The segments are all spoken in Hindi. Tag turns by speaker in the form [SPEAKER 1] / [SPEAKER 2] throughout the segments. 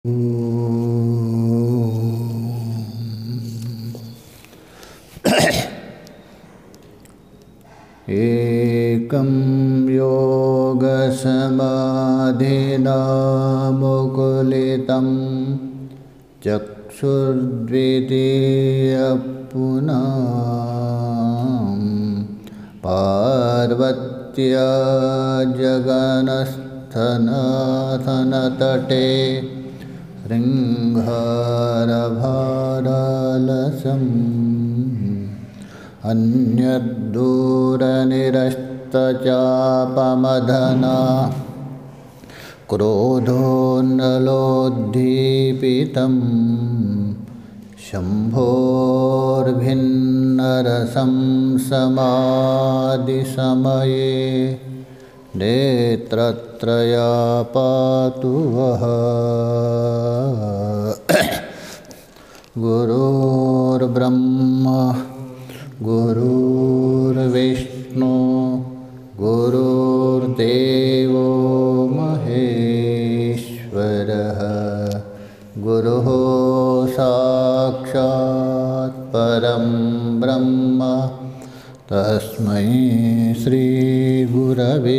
[SPEAKER 1] एकं योगसमाधिना मुकुलितं चक्षुर्द्वितीयपुनः पार्वत्या जगनस्थनाथनतटे शृङ्गारभारालसम् अन्यद्दूरनिरस्तचापमदना क्रोधोन्नलोद्दीपितं शम्भोर्भिन्नरसं समाधिसमये नेत्रत्रयापातु वः गुरुर्ब्रह्मा गुरुर्विष्णु गुरुर्देवो महेश्वरः गुरुः साक्षात् परं ब्रह्म तस्मै श्री गुरवे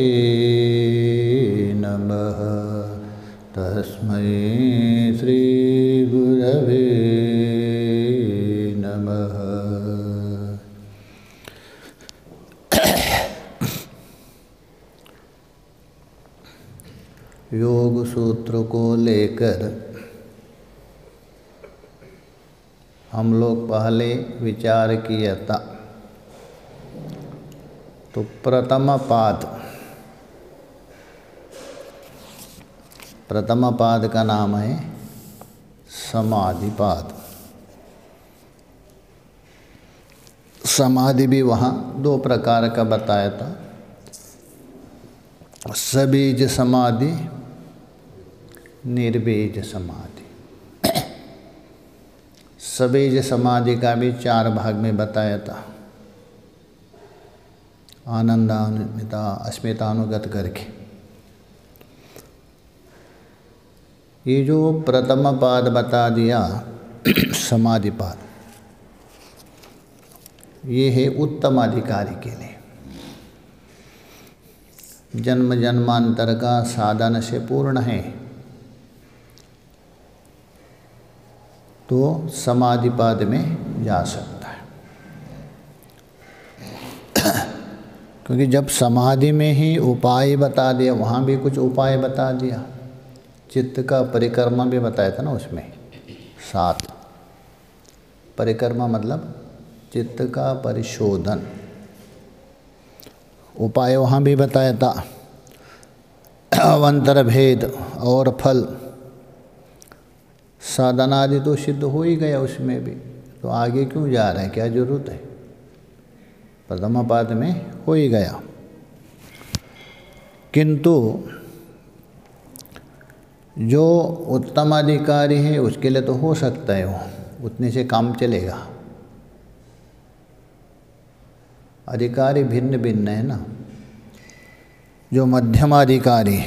[SPEAKER 1] नमः तस्मै श्री गुरवे नमः। योग सूत्र को लेकर हम लोग पहले विचार किया था। तो प्रथम पाद का नाम है समाधिपाद। समाधि भी वहाँ दो प्रकार का बताया था, सबीज समाधि, निर्बीज समाधि। सबीज समाधि का भी 4 भाग में बताया था, आनंदान्विता अस्मितानुगत करके। ये जो प्रथम पाद बता दिया समाधि पाद, ये है उत्तम अधिकारी के लिए। जन्म जन्मांतर का साधन से पूर्ण है तो समाधिपाद में जा सकता है। क्योंकि जब समाधि में ही उपाय बता दिया, वहाँ भी कुछ उपाय बता दिया, चित्त का परिक्रमा भी बताया था ना उसमें 7 परिक्रमा, मतलब चित्त का परिशोधन। उपाय वहाँ भी बताया था, अवंतर भेद और फल। साधनादि तो सिद्ध हो ही गया उसमें भी, तो आगे क्यों जा रहे हैं, क्या जरूरत है। प्रथम पाद में हो ही गया। किंतु जो उत्तम अधिकारी है उसके लिए तो हो सकता है, वो उतने से काम चलेगा। अधिकारी भिन्न भिन्न है ना। जो मध्यमाधिकारी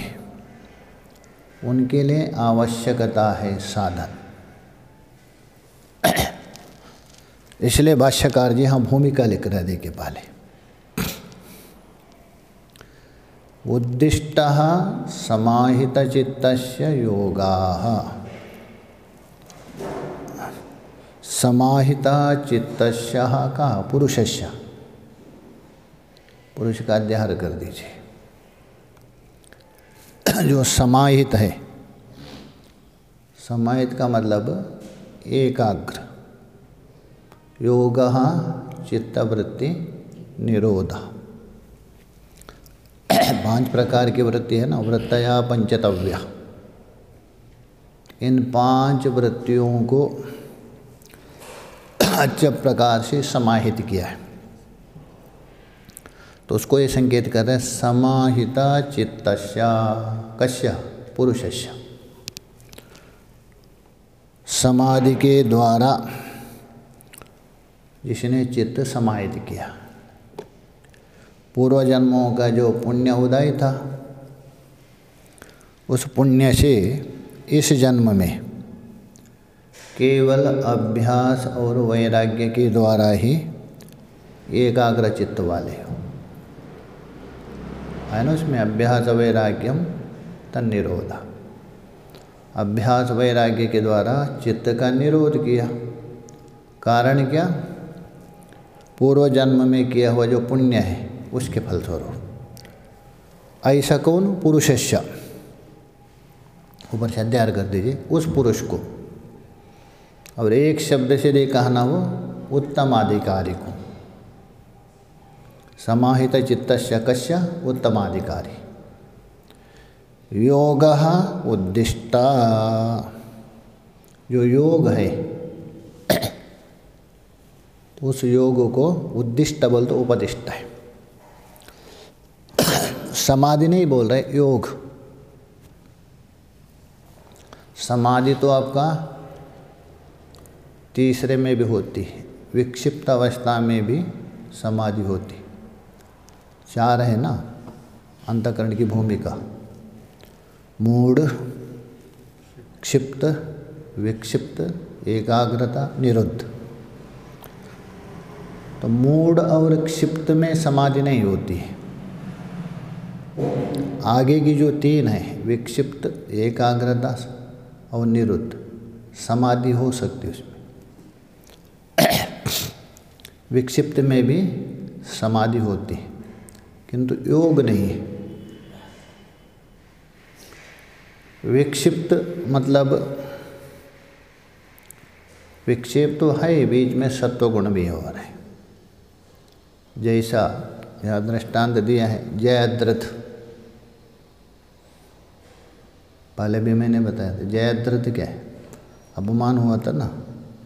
[SPEAKER 1] उनके लिए आवश्यकता है साधन। इसलिए भाष्यकार जी हाँ भूमिका लिख रहे देखिए पहले। उद्दिष्टः समाहितचित्तस्य योगाः। समाहितचित्तस्य का पुरुषस्य, पुरुष का अध्याहार कर दीजिए। जो समाहित है, समाहित का मतलब एकाग्र। योगः चित्तवृत्ति निरोध। 5 प्रकार की वृत्ति है ना, वृत्तया पंचतव्या। इन 5 वृत्तियों को अच्छे प्रकार से समाहित किया है। तो उसको ये संकेत कर रहे हैं समाहिता चित्तस्य कस्य पुरुषस्य। समाधि के द्वारा जिसने चित्त समाहित किया, पूर्व जन्मों का जो पुण्य उदय था उस पुण्य से इस जन्म में केवल अभ्यास और वैराग्य के द्वारा ही एकाग्र चित्त वाले हो, है ना। उसमें अभ्यास वैराग्यम तन्निरोध, अभ्यास वैराग्य के द्वारा चित्त का निरोध किया। कारण क्या? पूर्व जन्म में किया हुआ जो पुण्य है उसके फलस्वरूप। ऐसा कौन? पुरुषस्य, ऊपर से अध्याय कर दीजिए, उस पुरुष को। और एक शब्द से दे कहना वो उत्तमाधिकारी को। समाहित चित्तस्य कस्य उत्तमाधिकारी। योगः उद्दिष्टा, जो योग है उस योग को उद्दिष्ट बोल तो उपदिष्ट है। समाधि नहीं बोल रहे, योग। समाधि तो आपका तीसरे में भी होती है, विक्षिप्त अवस्था में भी समाधि होती। चार है ना अंतःकरण की भूमिका, मूढ़, क्षिप्त, विक्षिप्त, एकाग्रता, निरुद्ध। तो मूढ़ और क्षिप्त में समाधि नहीं होती है। आगे की जो तीन है, विक्षिप्त, एकाग्रता और निरुद्ध, समाधि हो सकती है उसमें। विक्षिप्त में भी समाधि होती है किंतु योग नहीं है। विक्षिप्त मतलब विक्षेप तो है, बीच में सत्व गुण भी हो रहे हैं। जैसा यह दृष्टांत दिया है जयद्रथ, पहले भी मैंने बताया था। जयद्रथ क्या है? अपमान हुआ था ना,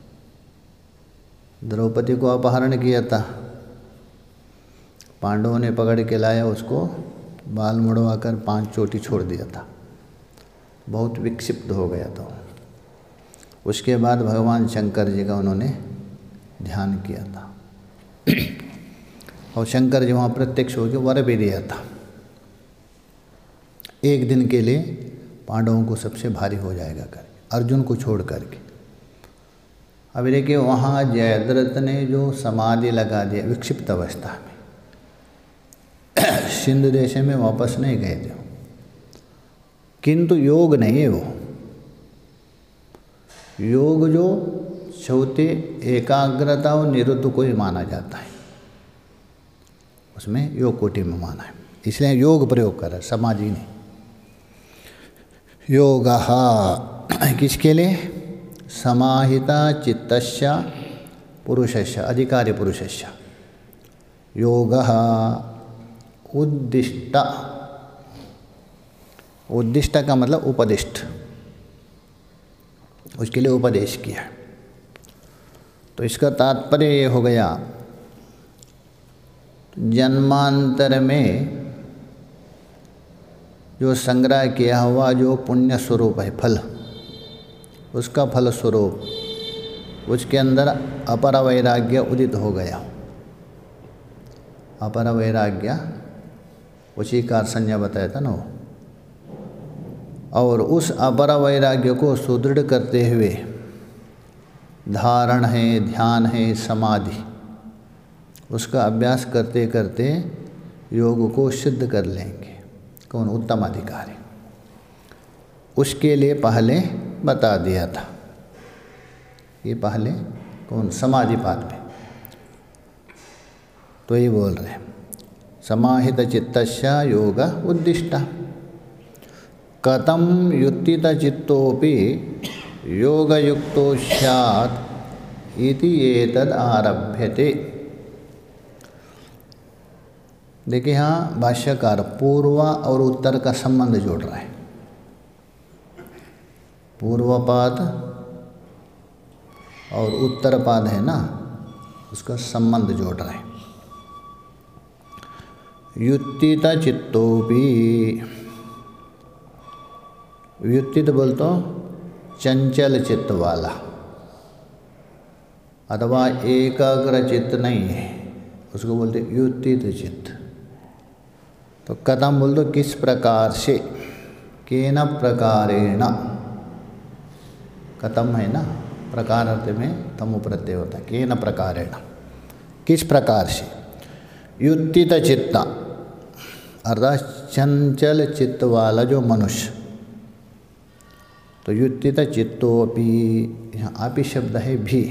[SPEAKER 1] द्रौपदी को अपहरण किया था, पांडवों ने पकड़ के लाया उसको, बाल मुड़वा कर 5 चोटी छोड़ दिया था। बहुत विक्षिप्त हो गया था। उसके बाद भगवान शंकर जी का उन्होंने ध्यान किया था और शंकर जी वहाँ प्रत्यक्ष होकर वर भी दिया था, एक दिन के लिए पांडवों को सबसे भारी हो जाएगा कर, अर्जुन को छोड़ करके। अभी देखिए वहाँ जयद्रथ ने जो समाधि लगा दिया विक्षिप्त अवस्था में, सिंधु देश में वापस नहीं गए थे, किंतु योग नहीं है वो। योग जो चौथे एकाग्रता और निरुद्ध को ही माना जाता है, उसमें योग कोटि में माना है, इसलिए योग प्रयोग कर रहा है, समाधि नहीं। योगः किसके लिए? समाहिता चित्तस्य पुरुषस्य, अधिकारी पुरुषस्य। योगः उद्दिष्ट, उद्दिष्ट का मतलब उपदिष्ट, उसके लिए उपदेश किया। तो इसका तात्पर्य ये हो गया, जन्मांतर में जो संग्रह किया हुआ जो पुण्य स्वरूप है फल, उसका फल स्वरूप उसके अंदर अपर वैराग्य उदित हो गया। अपर वैराग्य उसी का संज्ञा बताया था ना वो। और उस अपर वैराग्य को सुदृढ़ करते हुए धारण है, ध्यान है, समाधि, उसका अभ्यास करते करते योग को सिद्ध कर लेंगे। कौन? उत्तम अधिकारी। उसके लिए पहले बता दिया था, ये पहले कौन? समाधि पाद में। तो ये बोल रहे समाहित चित्तस्य योग उद्दिष्ट। कथम युत्थित चित्तोपि योगयुक्तो स्यात् इति एतद् आरभ्यते। देखिए यहाँ भाष्यकार पूर्व और उत्तर का संबंध जोड़ रहा है। पूर्वपाद और उत्तरपाद है ना, उसका संबंध जोड़ रहा है। युत्थित चित्तोपि, व्युत्थित बोल तो चंचल चित्त वाला अथवा एकाग्र चित्त नहीं है, उसको बोलते व्युत्थित चित्त। तो कथम बोल दो किस प्रकार से, केन प्रकारेण, कथम है ना प्रकार अर्थ में तमु प्रत्यय होता है। केन प्रकारेण, किस प्रकार से। युत्थित चित्त अर्थात चंचल चित्त वाला जो मनुष्य, तो युत्थित चित्तोपि, यहाँ आपी शब्द है भी,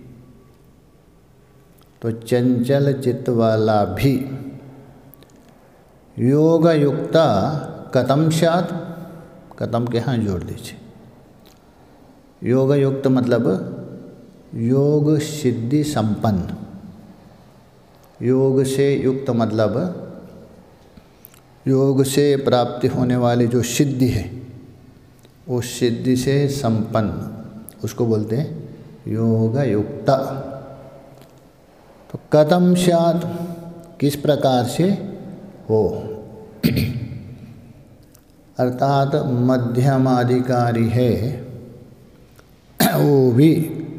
[SPEAKER 1] तो चंचल चित्त वाला भी योग युक्त कथम स्यात्, कथम के यहाँ जोड़ दीजिए। योग युक्त मतलब योग सिद्धि संपन्न, योग से युक्त मतलब योग से प्राप्ति होने वाली जो सिद्धि है, उस सिद्धि से संपन्न, उसको बोलते हैं योग युक्त। तो कथम स्यात्, किस प्रकार से हो, अर्थात मध्यमाधिकारी है वो भी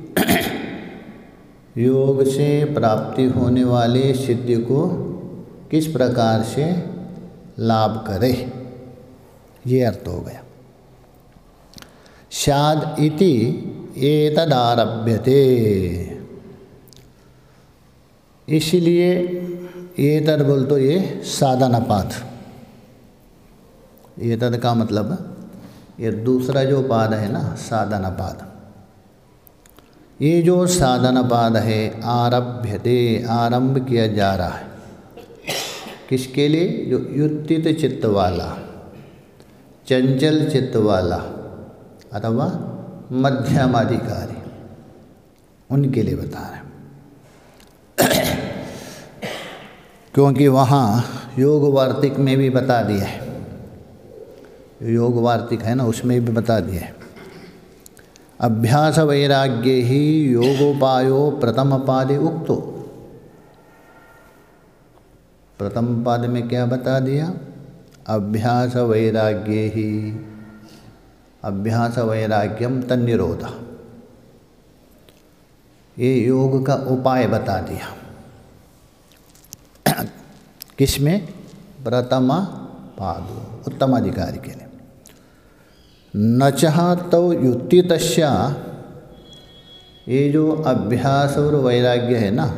[SPEAKER 1] योग से प्राप्ति होने वाले सिद्धि को किस प्रकार से लाभ करे, ये अर्थ हो गया। स्याद् इति एतदारभ्यते, इसलिए एतद् बोल तो ये साधनपाद, एतद् का मतलब ये दूसरा जो पाद है ना साधनपाद, ये जो साधनपाद है आरभ्यते, आरंभ किया जा रहा है, किसके लिए, जो युत्थित चित्त वाला, चंचल चित्त वाला अथवा मध्यमाधिकारी, उनके लिए बता रहे हैं। क्योंकि वहाँ योग वार्तिक में भी बता दिया है, योग वार्तिक है ना उसमें भी बता दिया है। अभ्यास वैराग्ये ही योगोपायो प्रथम पादे उक्तो, प्रथम पाद में क्या बता दिया, अभ्यास वैराग्ये ही, अभ्यास वैराग्यम तन्निरोध, ये योग का उपाय बता दिया। किसमें, प्रथम पादो, उत्तम अधिकारी के लिए। न चाहतो युत्थितस्य, ये जो अभ्यास और वैराग्य है ना,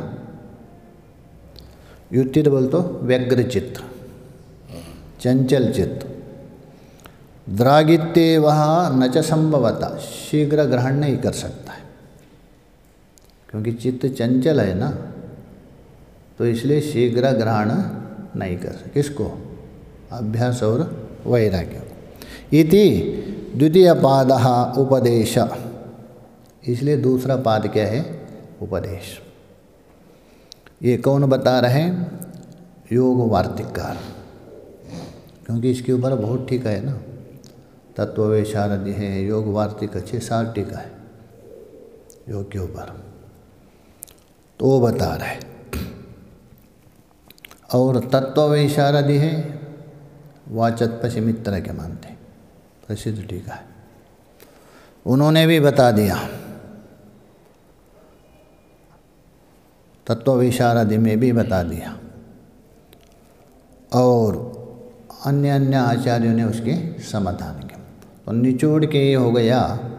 [SPEAKER 1] युत्थित बोल तो व्यग्र चित्त, चंचल चित्त, द्रागित्ये वह न च संभवता, शीघ्र ग्रहण नहीं कर सकता है, क्योंकि चित्त चंचल है ना, तो इसलिए शीघ्र ग्रहण नहीं कर सकते। किसको, अभ्यास और वैराग्य। इति द्वितीय पादः उपदेश, इसलिए दूसरा पाद क्या है, उपदेश। ये कौन बता रहे हैं, योग वार्तिककार, क्योंकि इसके ऊपर बहुत टीका है ना, तत्ववैशारदी है, योग वार्तिक 6-7 टीका है योग के ऊपर, तो वो बता रहे। और तत्ववैशारदी है वाचस्पति मित्र के मानते, प्रसिद्ध टीका है, उन्होंने भी बता दिया। तत्ववैशारदी में भी बता दिया, और अन्य अन्य आचार्यों ने उसके समाधान किया। तो निचोड़ के ये हो गया,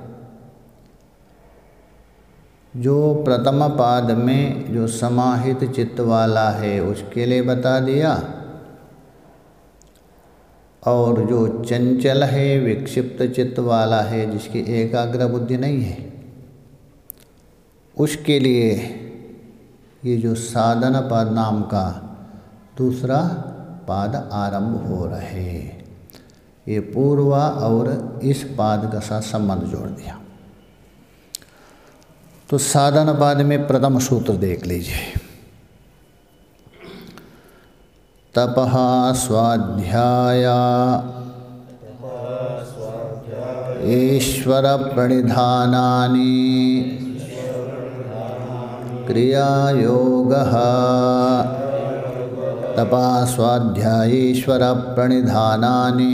[SPEAKER 1] जो प्रथम पाद में जो समाहित चित्त वाला है उसके लिए बता दिया, और जो चंचल है, विक्षिप्त चित्त वाला है, जिसकी एकाग्र बुद्धि नहीं है, उसके लिए ये जो साधन पाद नाम का दूसरा पाद आरंभ हो रहे, ये पूर्व और इस पाद का साथ संबंध जोड़ दिया। तो साधन पाद में प्रथम सूत्र देख लीजिए, तपः स्वाध्याय ईश्वर प्रणिधानानि क्रियायोगः, तपः स्वाध्याय ईश्वर प्रणिधानानि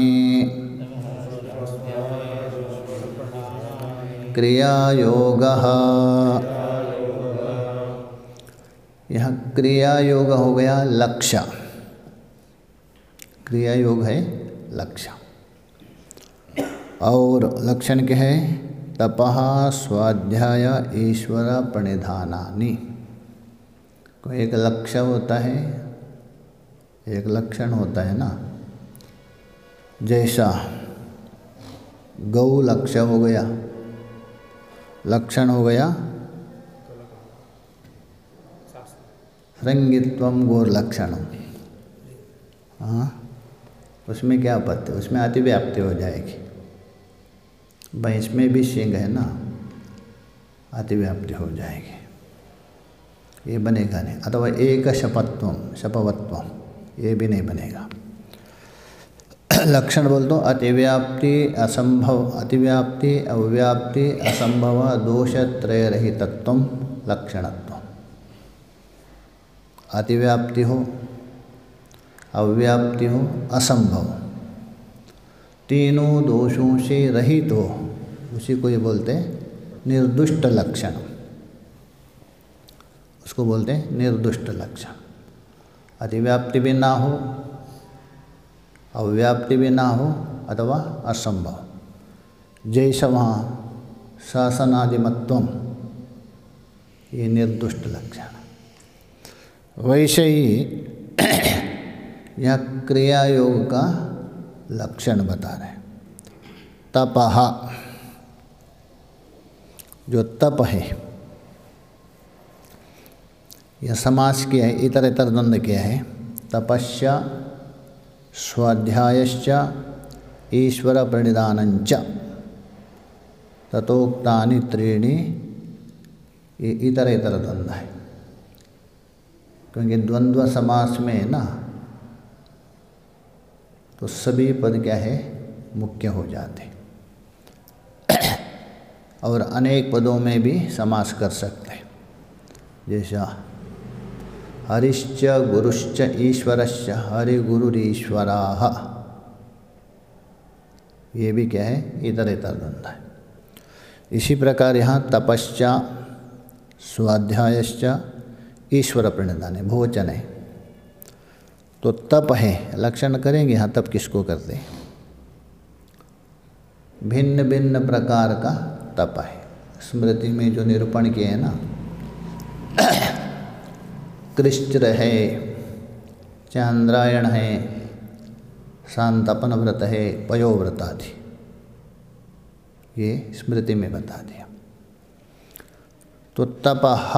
[SPEAKER 1] क्रियायोगः। यह क्रिया योग हो गया लक्ष्य, क्रिया योग है लक्ष्य, और लक्षण क्या है, तपः स्वाध्याय ईश्वर प्रणिधानानि। कोई एक लक्ष्य होता है, एक लक्षण होता है ना। जैसा गौ लक्ष्य हो गया, लक्षण हो गया रंगित्वम गौर्लक्षणम। हाँ, उसमें क्या आपत्ति, उसमें अतिव्याप्ति हो जाएगी। भाई इसमें भी सिंह है ना, अतिव्याप्ति हो जाएगी, ये बनेगा नहीं। अथवा एक शपत्वम शपवत्वम, ये भी नहीं बनेगा। लक्षण बोल दो अतिव्याप्ति असंभव, अतिव्याप्ति अव्याप्ति असंभव दोषत्रय रहितत्वम लक्षणत्व। अतिव्याप्ति हो, अव्याप्ति हो, असंभव, तीनों दोषों से रहित हो, उसी को ये बोलते हैं निर्दुष्ट लक्षण। उसको बोलते हैं निर्दुष्ट लक्षण। अतिव्याप्ति भी ना हो, अव्याप्ति भी ना हो, अथवा असंभव। जैसा वहाँ शासनादिमत्वम, ये निर्दुष्ट लक्षण। वैसे ही यह क्रिया योग का लक्षण बता रहे हैं। तपः, जो तप है, यह समास किया है, इतर इतर द्वंद्व किया है। तपस्या स्वाध्यायश्च ईश्वर प्रणिधानञ्च ततोक्तानि त्रीणि, ये इतर इतर द्वंद्व है। क्योंकि द्वंद्व समास में है ना, तो सभी पद क्या है, मुख्य हो जाते। और अनेक पदों में भी समास कर सकते हैं। जैसा हरिश्च गुरुश्च ईश्वरश्च हरिगुरुरीश्वराः, ये भी क्या है, इतर इतर द्वंद्व है। इसी प्रकार यहाँ तपश्च स्वाध्यायश्च ईश्वर प्रणिधान है, बहुवचन है। तो तप है, लक्षण करेंगे। यहाँ तप किसको करते हैं, भिन्न भिन्न प्रकार का तप है। स्मृति में जो निरूपण किए हैं ना, कृष्ण है, चांद्रायण है, शांतपन व्रत है, पयोव्रत आदि, ये स्मृति में बता दिया। तो तपः।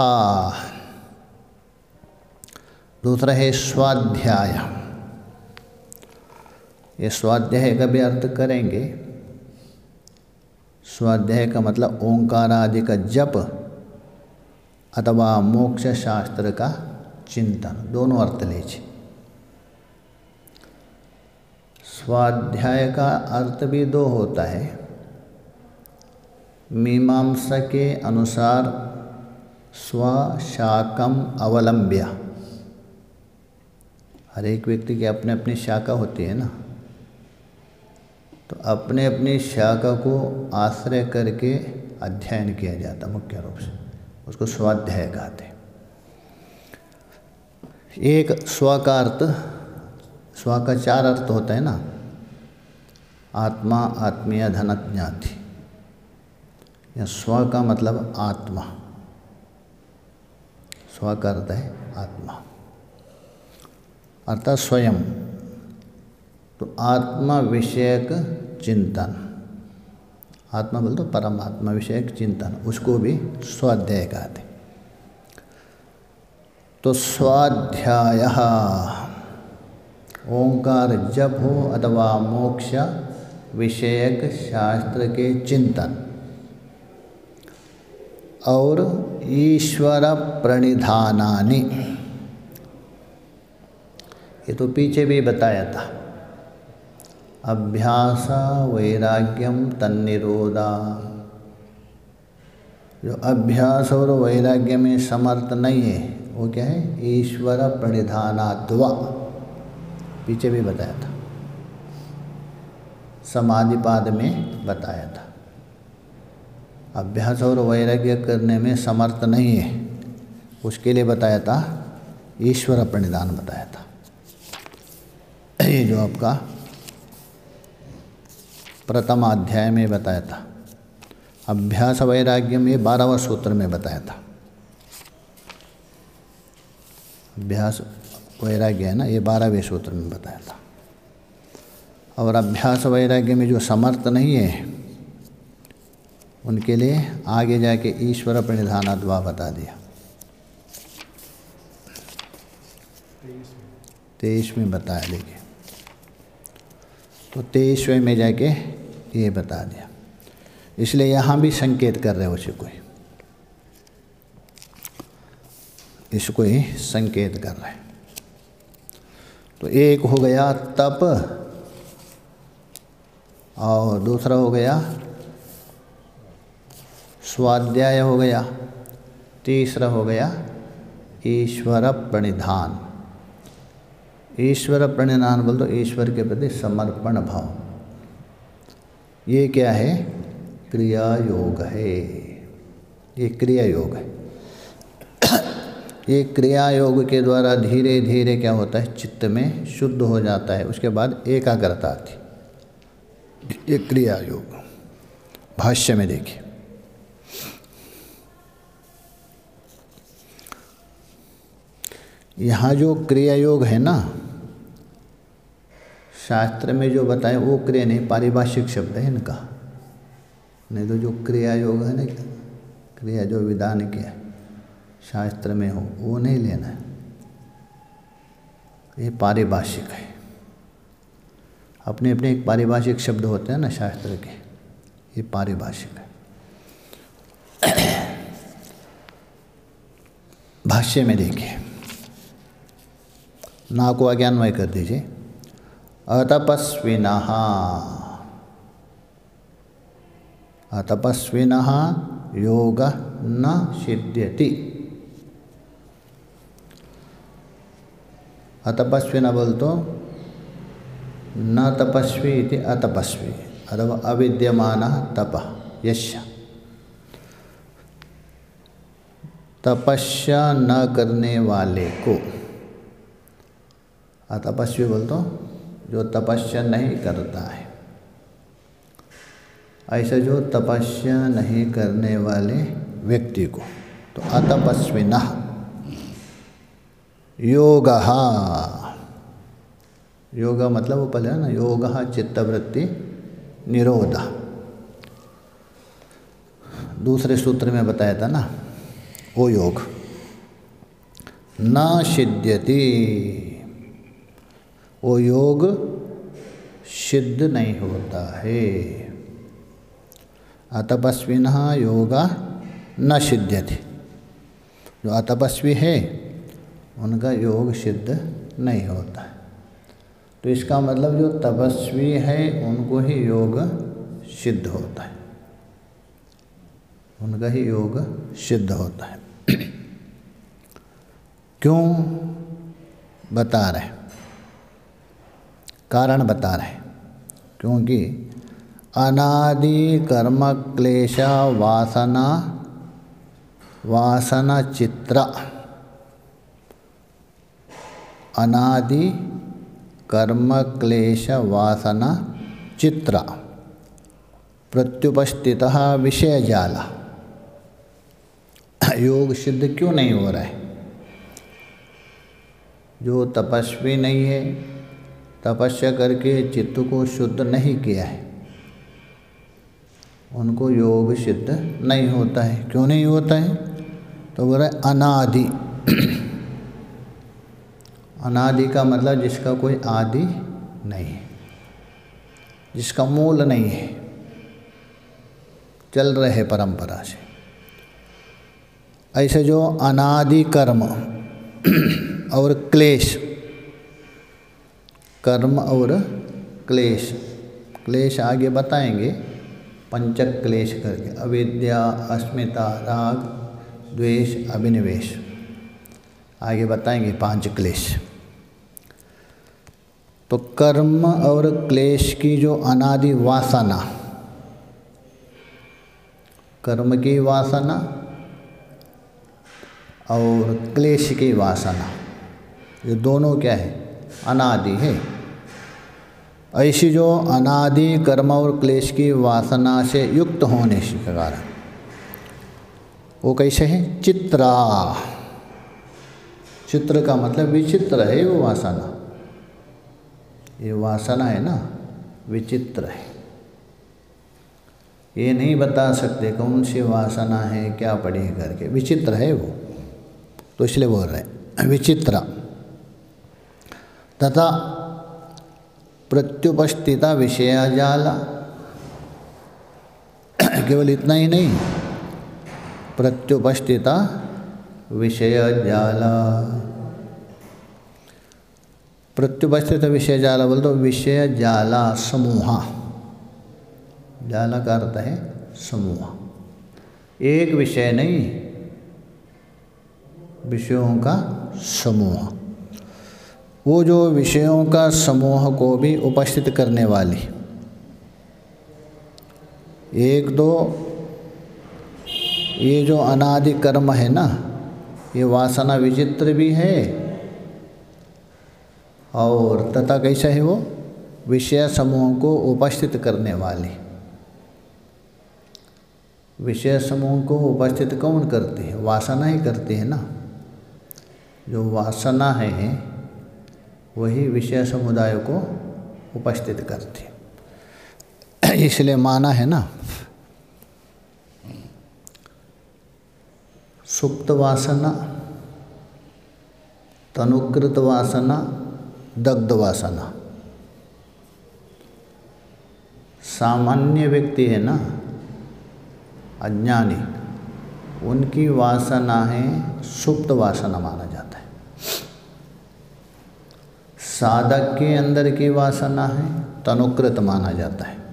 [SPEAKER 1] दूसरा है स्वाध्याय। ये स्वाध्याय का भी अर्थ करेंगे। स्वाध्याय का मतलब ओंकार आदि का जप अथवा मोक्ष शास्त्र का चिंतन, दोनों अर्थ लीजिए। स्वाध्याय का अर्थ भी दो होता है। मीमांसा के अनुसार स्वशाकम अवलंब्य, हर एक व्यक्ति की अपने अपनी शाखा होती है ना, तो अपने अपनी शाखा को आश्रय करके अध्ययन किया जाता मुख्य रूप से, उसको स्वाध्याय कहते हैं। एक स्व का अर्थ, स्व का चार अर्थ होता है ना, आत्मा, आत्मीय, धन, ज्ञाति। या स्व का मतलब आत्मा, स्व का अर्थ है आत्मा अर्थात स्वयं। तो आत्मा विषयक चिंतन, आत्मा बोल तो परमात्मा विषयक चिंतन, उसको भी स्वाध्याय कहते। तो स्वाध्याय ओंकार जप हो अथवा मोक्ष विषयक शास्त्र के चिंतन, और ईश्वर प्रणिधानानि, ये तो पीछे भी बताया था। अभ्यास वैराग्यम तन्निरोधा, जो अभ्यास और वैराग्य में समर्थ नहीं है वो क्या है, ईश्वर प्रणिधानाद्वा, पीछे भी बताया था, समाधिपाद में बताया था। अभ्यास और वैराग्य करने में समर्थ नहीं है, उसके लिए बताया था ईश्वर प्रणिधान बताया था। ये जो आपका प्रथम अध्याय में बताया था। अभ्यास वैराग्य में 12वें सूत्र में बताया था। अभ्यास वैराग्य है ना, ये 12वें सूत्र में बताया था। और अभ्यास वैराग्य में जो समर्थ नहीं है उनके लिए आगे जाके ईश्वर प्रणिधानाद्वा बता दिया। 23वें बताया, देखिए तो 23वें में जाके ये बता दिया। इसलिए यहाँ भी संकेत कर रहे हो इसको ही संकेत कर रहे हैं। तो एक हो गया तप और दूसरा हो गया स्वाध्याय हो गया, तीसरा हो गया ईश्वर प्रणिधान। ईश्वर प्रणिधान बोल तो ईश्वर के प्रति समर्पण भाव। ये क्या है? क्रिया योग है, ये क्रिया योग है। ये क्रिया योग के द्वारा धीरे धीरे क्या होता है, चित्त में शुद्ध हो जाता है, उसके बाद एकाग्रता आती। ये क्रिया योग भाष्य में देखिए, यहाँ जो क्रिया योग है ना, शास्त्र में जो बताए वो क्रिया नहीं, पारिभाषिक शब्द है इनका। नहीं तो जो क्रिया योग है ना, क्रिया जो विधान किया शास्त्र में हो वो नहीं लेना है, ये पारिभाषिक है। अपने अपने एक पारिभाषिक शब्द होते हैं ना शास्त्र के, ये पारिभाषिक है। भाष्य में देखिए, ना को अज्ञानमय कर दीजिए। अतपस्विनः, अतपस्विनः योग न सिद्ध्यति। अतपस्विनः बोल तो न तपस्वी इति अतपस्वी, अथवा अविद्यमानः तपः यस्य। तपस्या न करने वाले को, अतपस्वी बोल तो जो तपस्या नहीं करता है। ऐसा जो तपस्या नहीं करने वाले व्यक्ति को, तो अतपस्विनः योगः, योग मतलब वो पहले है ना, योगः चित्तवृत्ति निरोध। दूसरे सूत्र में बताया था ना, वो योग न सिद्ध्यति, वो योग सिद्ध नहीं होता है। अतपस्विनः योगा न सिद्ध्यति, जो अतपस्वी है उनका योग सिद्ध नहीं होता है। तो इसका मतलब जो तपस्वी है उनको ही योग सिद्ध होता है, उनका ही योग सिद्ध होता है। क्यों बता रहे, कारण बता रहे, क्योंकि अनादि कर्म क्लेश वासना चित्र, अनादि कर्म क्लेश वासना चित्र प्रत्युपस्थितः विषय जाल। योग सिद्ध क्यों नहीं हो रहा है? जो तपस्वी नहीं है, तपस्या करके चित्त को शुद्ध नहीं किया है, उनको योग सिद्ध नहीं होता है। क्यों नहीं होता है? तो बोल रहा है अनादि। अनादि का मतलब जिसका कोई आदि नहीं है, जिसका मूल नहीं है, चल रहे परंपरा से। ऐसे जो अनादि कर्म और क्लेश, कर्म और क्लेश, क्लेश आगे बताएंगे, पंचक क्लेश करके, अविद्या, अस्मिता, राग, द्वेष, अभिनिवेश, आगे बताएंगे 5 क्लेश। तो कर्म और क्लेश की जो अनादि वासना, कर्म की वासना और क्लेश की वासना, ये दोनों क्या है? अनादि है। ऐसी जो अनादि कर्म और क्लेश की वासना से युक्त होने के कारण वो कैसे है? चित्रा। चित्र का मतलब विचित्र है वो वासना। ये वासना है ना, विचित्र है। ये नहीं बता सकते कौन सी वासना है, क्या पड़ी करके, विचित्र है वो, तो इसलिए बोल रहे हैं विचित्र। तथा प्रत्युपस्थिता विषय जाल, केवल इतना ही नहीं, प्रत्युपस्थिता विषय जाल। प्रत्युपस्थित विषय जाल बोल तो विषय जाला समूह, जाला का अर्थ है समूह। एक विषय नहीं, विषयों का समूह। वो जो विषयों का समूह को भी उपस्थित करने वाली, एक दो ये जो अनादि कर्म है ना, ये वासना विचित्र भी है, और तथा कैसा है वो? विषय समूह को उपस्थित करने वाली। विषय समूह को उपस्थित कौन करती है? वासना ही करती है ना। जो वासना है वही विषय समुदाय को उपस्थित करती है, इसलिए माना है ना सुप्त वासना, तनुकृत वासना, दग्ध वासना। सामान्य व्यक्ति है ना, अज्ञानी, उनकी वासना है सुप्त वासना माना जाता है। साधक के अंदर की वासना है तनुकृत माना जाता है।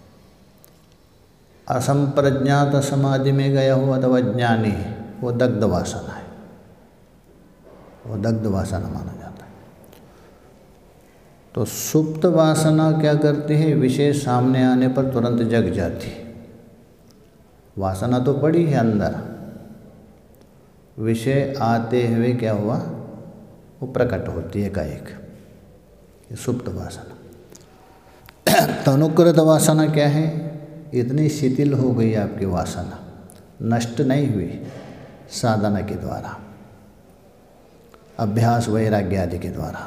[SPEAKER 1] असंप्रज्ञात समाधि में गया हुआ तो अज्ञानी है, वो दग्ध वासना है, वो दग्ध वासना माना जाता है। तो सुप्त वासना क्या करती है? विषय सामने आने पर तुरंत जग जाती है। वासना तो पड़ी है अंदर, विषय आते हुए क्या हुआ? वो प्रकट होती है एकाएक, ये सुप्त वासना। तनुकृत वासना क्या है? इतनी शिथिल हो गई आपकी वासना, नष्ट नहीं हुई साधना के द्वारा, अभ्यास वैराग्य आदि के द्वारा।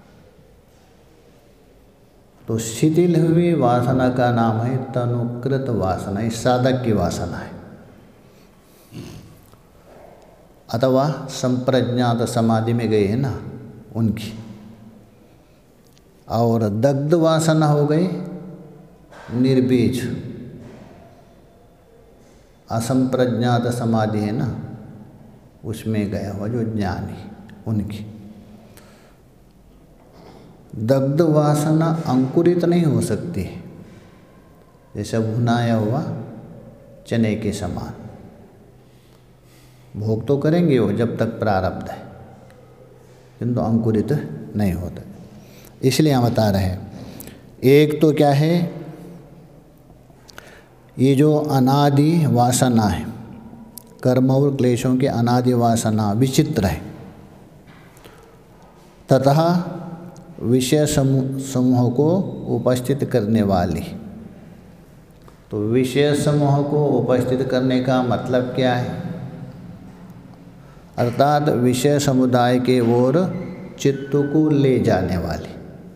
[SPEAKER 1] तो शिथिल हुई वासना का नाम है तनुकृत वासना, इस साधक की वासना है। अथवा संप्रज्ञात समाधि में गए हैं ना, उनकी। और दग्ध वासना हो गई निर्बीज, असंप्रज्ञात समाधि है ना, उसमें गया हुआ जो ज्ञानी, उनकी। दग्ध वासना अंकुरित नहीं हो सकती है, जैसे भुनाया हुआ चने के समान। भोग तो करेंगे वो जब तक प्रारब्ध है, किंतु अंकुरित नहीं होता। इसलिए हम बता रहे हैं, एक तो क्या है, ये जो अनादि वासना है, कर्म और क्लेशों की अनादि वासना विचित्र है। तथा विषय समूह को उपस्थित करने वाली। तो विषय समूह को उपस्थित करने का मतलब क्या है? अर्थात विषय समुदाय के ओर चित्त को ले जाने वाली।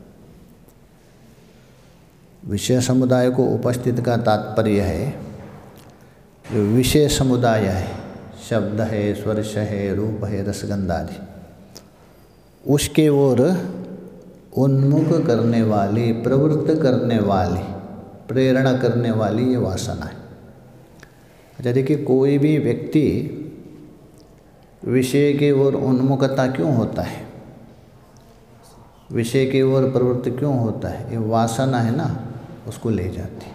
[SPEAKER 1] विषय समुदाय को उपस्थित का तात्पर्य है, जो विषय समुदाय है, शब्द है, स्पर्श है, रूप है, रसगंध आदि, उसके ओर उन्मुख करने वाली, प्रवृत्त करने वाली, प्रेरणा करने वाली ये वासना है। अच्छा देखिए, कोई भी व्यक्ति विषय की ओर उन्मुखता क्यों होता है, विषय की ओर प्रवृत्ति क्यों होता है? ये वासना है ना, उसको ले जाती।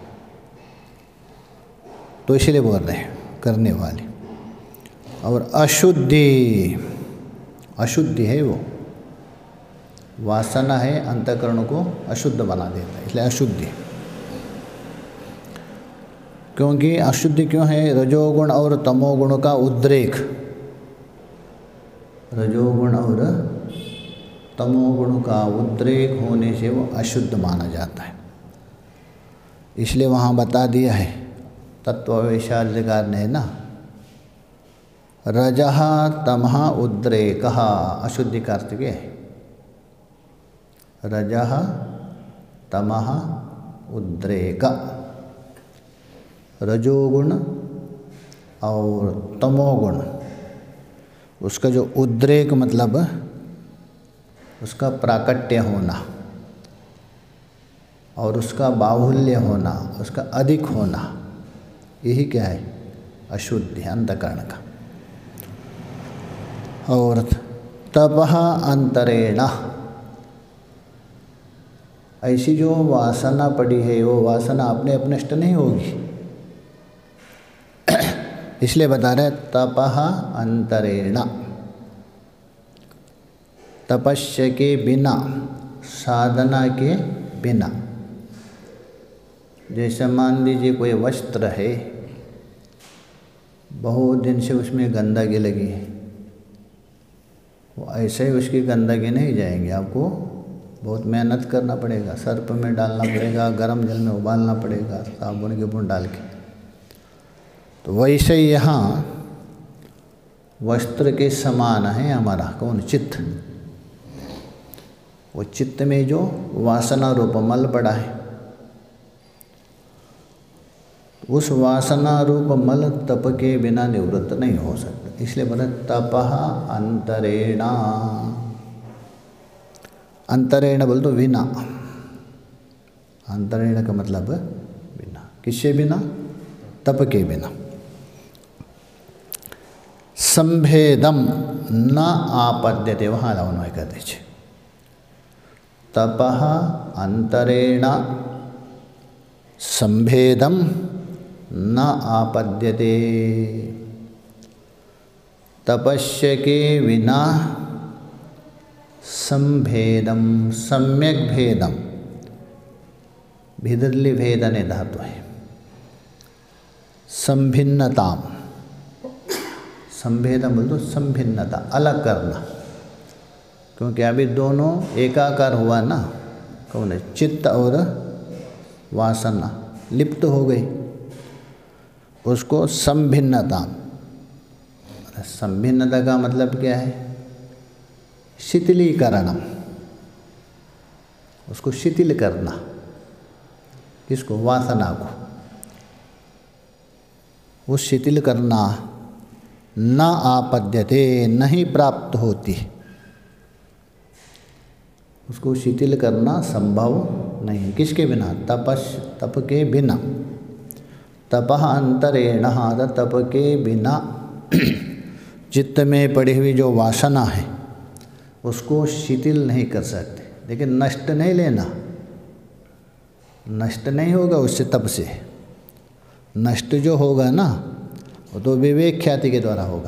[SPEAKER 1] तो इसलिए बोल रहे हैं करने वाली। और अशुद्धि, अशुद्धि है वो वासना है, अंतःकरण को अशुद्ध बना देता है, इसलिए अशुद्धि। क्योंकि अशुद्धि क्यों है? रजोगुण और तमोगुण का उद्रेक, रजोगुण और तमोगुण का उद्रेक होने से वो अशुद्ध माना जाता है। इसलिए वहाँ बता दिया है तत्ववैशाल्यकार ने ना, रजः तमः उद्रेकः, अशुद्धि का अर्थ क्या है? रजः तमः उद्रेक, रजोगुण और तमोगुण, उसका जो उद्रेक मतलब उसका प्राकट्य होना और उसका बाहुल्य होना, उसका अधिक होना, यही क्या है? अशुद्धि अंतःकरण का। और तपः अंतरेण, ऐसी जो वासना पड़ी है वो वासना अपने अपने नष्ट नहीं होगी, इसलिए बता रहे तपः अंतरेण। तपस्या के बिना, साधना के बिना, जैसे मान लीजिए कोई वस्त्र है, बहुत दिन से उसमें गंदगी लगी है, वो ऐसे ही उसकी गंदगी नहीं जाएंगे, आपको बहुत मेहनत करना पड़ेगा, सर्फ में डालना पड़ेगा, गर्म जल में उबालना पड़ेगा, साबुन के बूंद डाल के। तो वैसे ही यहाँ वस्त्र के समान है हमारा कौन? चित्त। वो चित्त में जो वासना रूप मल पड़ा है, उस वासना रूप मल तप के बिना निवृत्त नहीं हो सकता, इसलिए बोले तपः अंतरेण। अंतरेण बोल तो बिना, अंतरेण का मतलब बिना, किससे बिना? तप के बिना। संभेदम न आपद्यते, वहाँ अन्वय कर दीजिए। तपः अंतरेण संभेदम न आपद्यते, तपस्या के बिना संभेदम, सम्यक भेदम, भिदर्ली भेदने धातु है, संभिन्नताम, संभेदम बोल तो संभिन्नता, अलग करना, क्योंकि अभी दोनों एकाकार हुआ ना, कौन है? चित्त और वासना लिप्त हो गई, उसको संभिन्नता। संभिन्नता का मतलब क्या है? शिथिलीकरणम, उसको शिथिल करना, किसको? वासना को, वो शिथिल करना। न आपद्यते, नहीं प्राप्त होती, उसको शिथिल करना संभव नहीं, किसके बिना? तप के बिना। तपः अंतरेण, तप के बिना चित्त में पड़ी हुई जो वासना है उसको शिथिल नहीं कर सकते, लेकिन नष्ट नहीं लेना, नष्ट नहीं होगा उससे, तप से नष्ट जो होगा ना वो तो विवेक ख्याति के द्वारा होगा।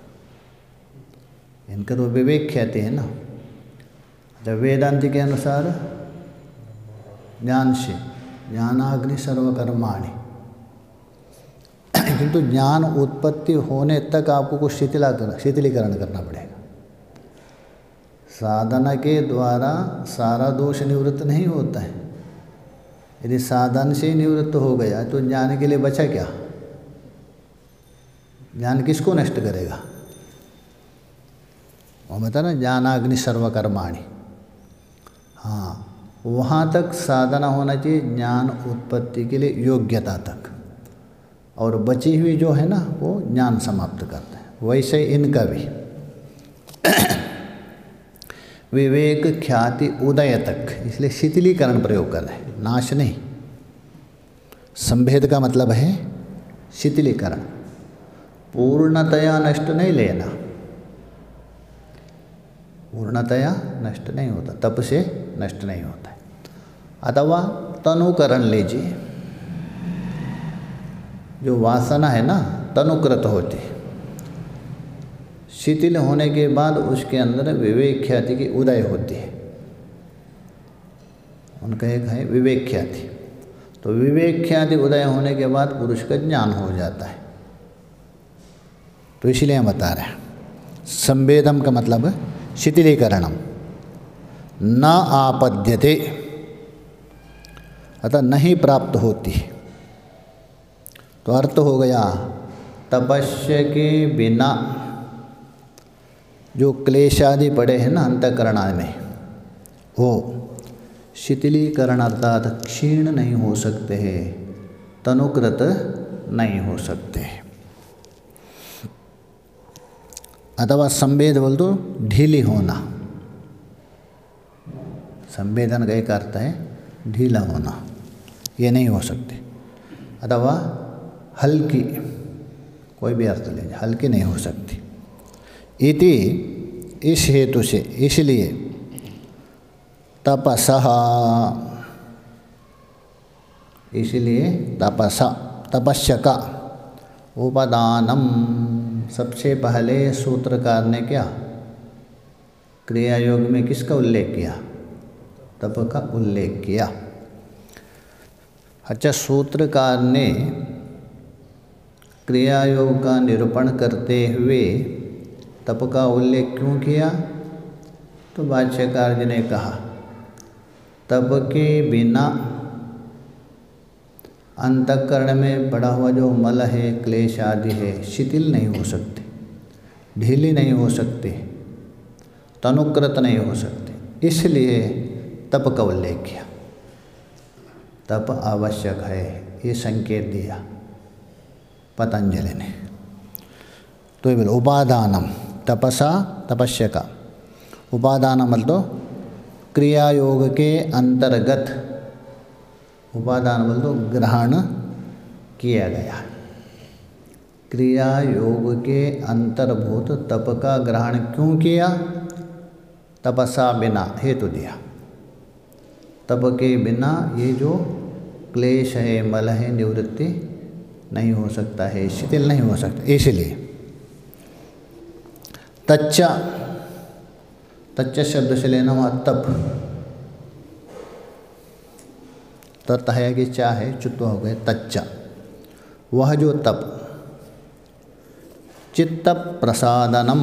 [SPEAKER 1] इनका तो विवेक ख्याति है ना, जब वेदांति के अनुसार ज्ञान से, ज्ञानाग्नि सर्वकर्माणि, किंतु ज्ञान उत्पत्ति होने तक आपको कुछ शिथिलीकरण करना पड़ेगा। साधना के द्वारा सारा दोष निवृत्त नहीं होता है, यदि साधन से ही निवृत्त हो गया तो ज्ञान के लिए बचा क्या? ज्ञान किसको नष्ट करेगा? वो बता ना, ज्ञानाग्नि सर्वकर्माणि। हाँ, वहाँ तक साधना होना चाहिए, ज्ञान उत्पत्ति के लिए योग्यता तक, और बची हुई जो है ना वो ज्ञान समाप्त करते हैं। वैसे इनका भी विवेक ख्याति उदय तक, इसलिए शिथिलीकरण प्रयोग कर रहे हैं, नाश नहीं। संभेद का मतलब है शिथिलीकरण, पूर्णतया नष्ट नहीं लेना, पूर्णतया नष्ट नहीं होता, तप से नष्ट नहीं होता है। अथवा तनुकरण लीजिए, जो वासना है ना तनुकृत होती है, शिथिल होने के बाद उसके अंदर विवेक ख्याति की उदय होती है, उनका एक है विवेक ख्याति। तो विवेक ख्याति उदय होने के बाद पुरुष का ज्ञान हो जाता है। तो इसलिए हम बता रहे हैं संवेदम का मतलब शिथिलीकरणम, न आपद्यते, अतः नहीं प्राप्त होती। तो अर्थ हो गया तपस्या के बिना जो क्लेश आदि पड़े हैं ना अंतःकरण में, वो शिथिलीकरण अर्थात क्षीण नहीं हो सकते हैं, तनुकृत नहीं हो सकते। अथवा संवेद बोल दो ढीली होना, संवेदन का एक अर्थ है ढीला होना, ये नहीं हो सकते। अथवा हल्की, कोई भी अर्थ ले, हल्की नहीं हो सकती। इति इस हेतु से, इसलिए तपसः, इसलिए तपसा तपस्या का उपादानम, सबसे पहले सूत्रकार ने क्या क्रिया योग में किसका उल्लेख किया? तप का उल्लेख किया। अच्छा, सूत्रकार ने क्रिया योग का निरूपण करते हुए तप का उल्लेख क्यों किया? तो भाष्यकार जी ने कहा तप के बिना अंतःकरण में पड़ा हुआ जो मल है, क्लेश आदि है, शिथिल नहीं हो सकते, ढीली नहीं हो सकते, तनुकृत नहीं हो सकते, इसलिए तप का उल्लेख किया। तप आवश्यक है, ये संकेत दिया पतंजलि ने। तो ये बोले उपादानम, तपसा तपस्या का उपादान मतलब क्रिया योग के अंतर्गत, उपादान बोल दो ग्रहण किया गया। क्रिया योग के अंतर्भूत तप का ग्रहण क्यों किया? तपसा बिना हेतु दिया, तप के बिना ये जो क्लेश है, मल है, निवृत्ति नहीं हो सकता है, शिथिल नहीं हो सकता, इसलिए। तच्चा, तच्चा शब्द से लेना हुआ तप, तत् है कि चा है, चुत्व हो गए तच्चा, वह जो तप चित्त प्रसादनम,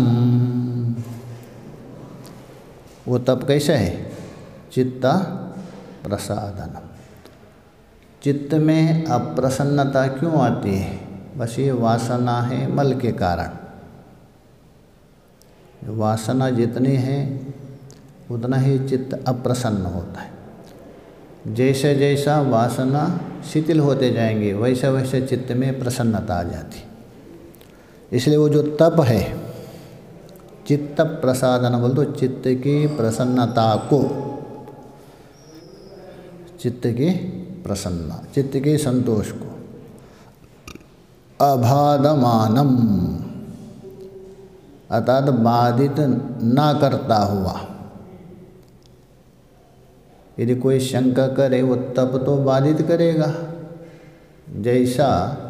[SPEAKER 1] वो तप कैसा है? चित्त प्रसादनम। चित्त में अप्रसन्नता क्यों आती है? बस ये वासना है, मल के कारण। वासना जितनी है उतना ही चित्त अप्रसन्न होता है। जैसे जैसा वासना शिथिल होते जाएंगे वैसे वैसे चित्त में प्रसन्नता आ जाती। इसलिए वो जो तप है, चित्त प्रसादन बोल दो, चित्त की प्रसन्नता को, चित्त की प्रसन्नता, चित्त के संतोष को, अबाधमानम अर्थात बाधित ना करता हुआ। यदि कोई शंका करे वो तप तो बाधित करेगा, जैसा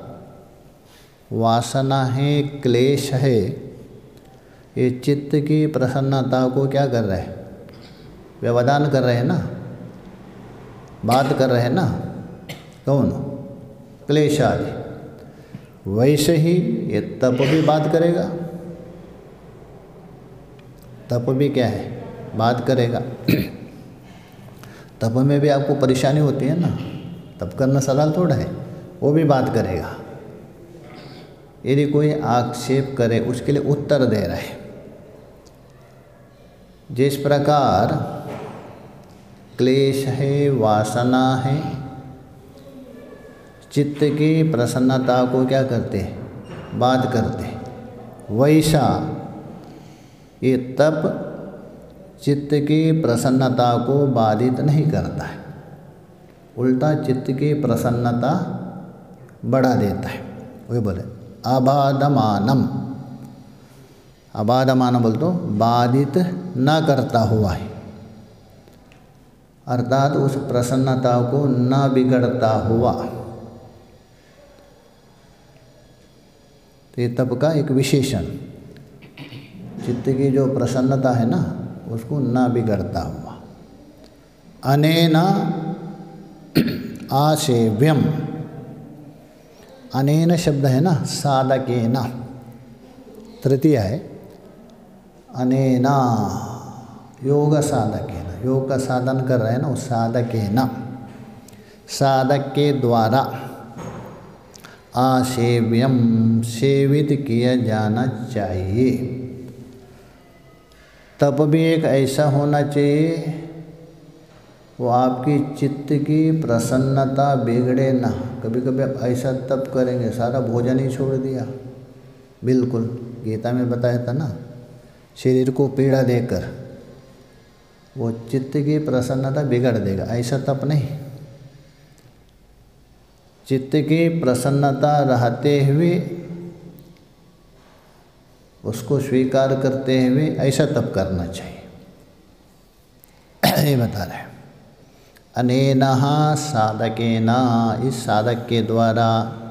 [SPEAKER 1] वासना है, क्लेश है, ये चित्त की प्रसन्नता को क्या कर रहे हैं? व्यवधान कर रहे हैं ना, बात कर रहे हैं ना। कौन? क्लेश आदि। वैसे ही ये तप भी बात करेगा, तप भी क्या है? बात करेगा। तप में भी आपको परेशानी होती है ना, तप करना सरल थोड़ा है, वो भी बात करेगा। यदि कोई आक्षेप करे उसके लिए उत्तर दे रहे हैं। जिस प्रकार क्लेश है, वासना है, चित्त की प्रसन्नता को क्या करते हैं? बात करते हैं। वैसा ये तप चित्त की प्रसन्नता को बाधित नहीं करता है, उल्टा चित्त की प्रसन्नता बढ़ा देता है। वही बोले अबाधमानम, अबाधमान बोल तो बाधित न करता हुआ है, अर्थात उस प्रसन्नता को न बिगड़ता हुआ। तो ये तप का एक विशेषण, चित्त की जो प्रसन्नता है ना उसको न बिगड़ता हुआ। अनेना आसेव्यम, अनेन शब्द है ना साधकेना, तृतीय है। अनेना योग साधकेना, योग का साधन कर रहे हैं ना, उस साधक है ना, साधक के द्वारा आसेव्यम सेवित किया जाना चाहिए। तप भी एक ऐसा होना चाहिए वो आपकी चित्त की प्रसन्नता बिगड़े ना। कभी कभी आप ऐसा तप करेंगे सारा भोजन ही छोड़ दिया, बिल्कुल गीता में बताया था ना, शरीर को पीड़ा देकर वो चित्त की प्रसन्नता बिगड़ देगा, ऐसा तप नहीं। चित्त की प्रसन्नता रहते हुए उसको स्वीकार करते हुए ऐसा तप करना चाहिए, ये बता रहे हैं। अनेनः साधकेन, इस साधक के द्वारा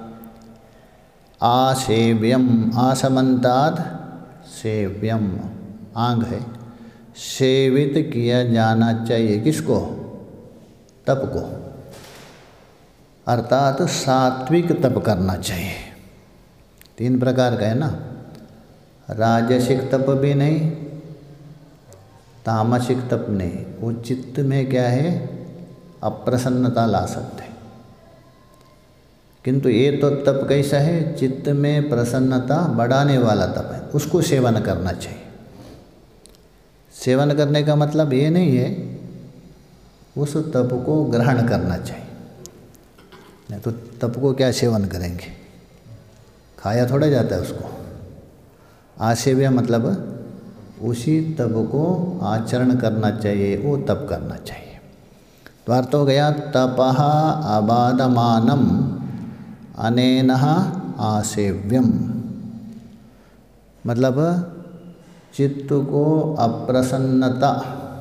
[SPEAKER 1] आसेव्यम, आसमंतात् सेव्यम आंग है, सेवित किया जाना चाहिए। किसको? तप को, अर्थात सात्विक तप करना चाहिए। 3 प्रकार का है ना, राजसिक तप भी नहीं, तामसिक तप नहीं। वो चित्त में क्या है, अप्रसन्नता ला सकते हैं। किंतु ये तो तप कैसा है, चित्त में प्रसन्नता बढ़ाने वाला तप है, उसको सेवन करना चाहिए। सेवन करने का मतलब ये नहीं है उस तप को ग्रहण करना चाहिए, नहीं तो तप को क्या सेवन करेंगे, खाया थोड़ा जाता है उसको। आसेव्य मतलब उसी तप को आचरण करना चाहिए, वो तप करना चाहिए। तो अर्थ हो गया तपः अबाधमानम अनेनः आसेव्यम, मतलब चित्त को अप्रसन्नता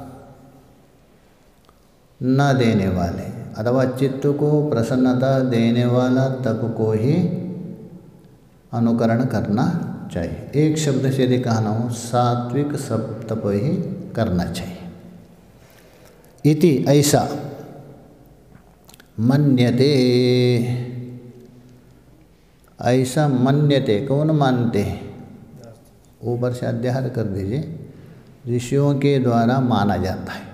[SPEAKER 1] न देने वाले अथवा चित्त को प्रसन्नता देने वाला तप को ही अनुकरण करना चाहिए। एक शब्द से यदि कहना हो, सात्विक सब तप ही करना चाहिए। इति ऐसा मन्यते, ऐसा मन्यते, कौन मानते हैं? ऊपर से अध्याहार कर दीजिए, ऋषियों के द्वारा माना जाता है।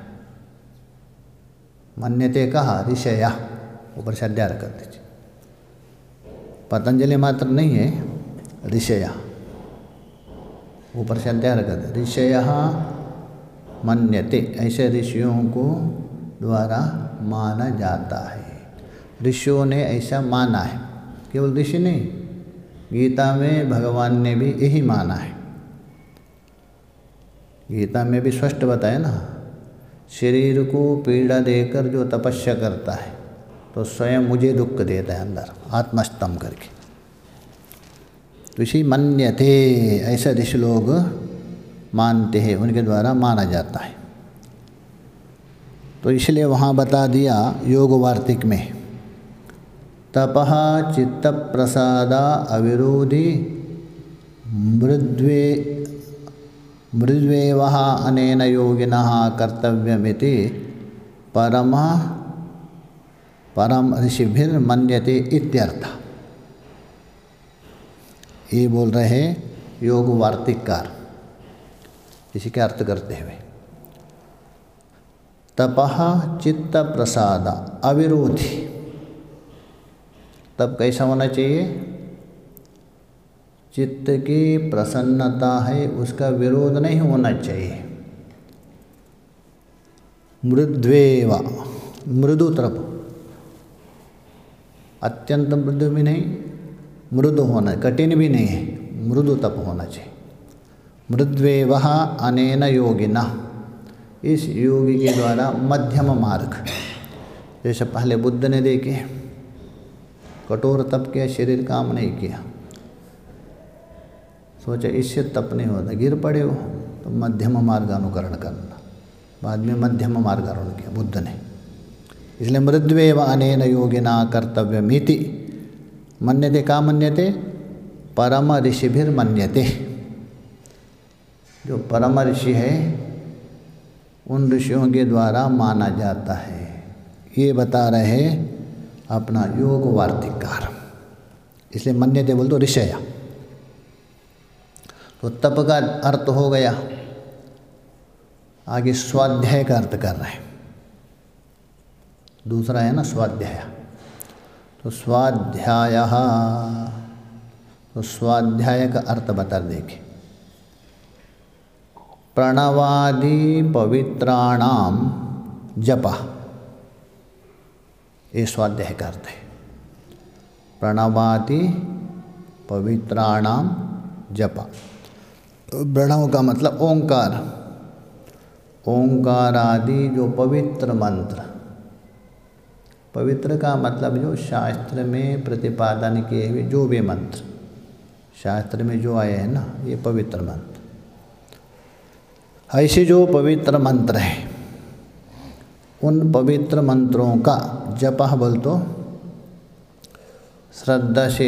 [SPEAKER 1] मन्यते कहा ऋषया, ऊपर से अध्याहार कर दीजिए। पतंजलि मात्र नहीं है, ऋषया, ऊपर से अध्याहार कर दीजिए। ऋषयः मन्यते, ऐसे ऋषियों को द्वारा माना जाता है। ऋषियों ने ऐसा माना है, केवल ऋषि नहीं, गीता में भगवान ने भी यही माना है। गीता में भी स्पष्ट बताया ना, शरीर को पीड़ा देकर जो तपस्या करता है तो स्वयं मुझे दुख देता है अंदर, आत्मस्तंभ करके। तो इसी मन्यते, ऐसा ऋषि लोग मानते हैं, उनके द्वारा माना जाता है। तो इसलिए वहाँ बता दिया योग वार्तिक में, तपः चित्त प्रसादा अविरोधी मृद्वेवः अनेन योगिनः कर्तव्यमिति परम ऋषिभिर्मन्यते इत्यर्थ। ये बोल रहे हैं योग वार्तिककार, इसी के अर्थ करते हुए। तपः चित्त प्रसाद अविरोधी, तब कैसा होना चाहिए? चित्त की प्रसन्नता है, उसका विरोध नहीं होना चाहिए। मृद्वेवा, मृदु तप, अत्यंत मृदु भी नहीं, मृदु होना, कठिन भी नहीं है, मृदु तप होना चाहिए। मृद्वेवः अनेन योगिनः, इस योगी के द्वारा मध्यम मार्ग, जैसे पहले बुद्ध ने देखे, कठोर तप किया, शरीर काम नहीं किया, सोचा इससे तप नहीं होता, गिर पड़े वो, तो मध्यम मार्ग अनुकरण करना। बाद में मध्यम मार्ग अनुकरण किया बुद्ध ने। इसलिए मृद्वेव अनेन योगिना कर्तव्यमिति मन्यते, का मन्यते? परम ऋषिभिर्मन्यते, जो परम ऋषि है उन ऋषियों के द्वारा माना जाता है। ये बता रहे अपना योग वार्तिककार, इसलिए मन्यते बोल तो ऋषया। तो तप का अर्थ हो गया, आगे स्वाध्याय का अर्थ कर रहे हैं। दूसरा है ना स्वाध्याय, तो स्वाध्यायः, तो स्वाध्याय का अर्थ बता देखिए। प्रणवादि पवित्राणाम जपः, ये स्वाध्याय का अर्थ है। प्रणवादि पवित्राणाम जपः, प्रणव का मतलब ओंकार, ओंकार आदि जो पवित्र मंत्र, पवित्र का मतलब जो शास्त्र में प्रतिपादन किए हुए जो भी मंत्र, शास्त्र में जो आए हैं ना, ये पवित्र मंत्र। ऐसे जो पवित्र मंत्र हैं, उन पवित्र मंत्रों का जपः बोल तो श्रद्धा से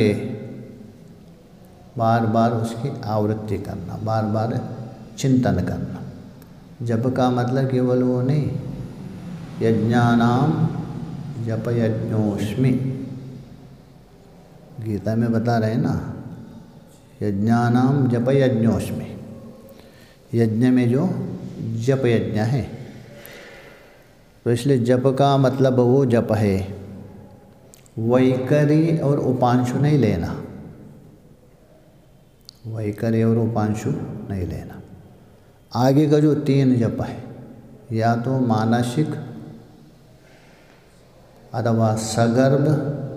[SPEAKER 1] बार बार उसकी आवृत्ति करना, बार बार चिंतन करना। जप का मतलब केवल वो नहीं, यज्ञानाम जप यज्ञोस्मि, गीता में बता रहे हैं ना, यज्ञानाम जप यज्ञोस्मि, यज्ञ में जो जप यज्ञ है, तो इसलिए जप का मतलब वो जप है, वैकरी और उपांशु नहीं लेना, वैकरी और उपांशु नहीं लेना। आगे का जो 3 जप है, या तो मानसिक अथवा सगर्भ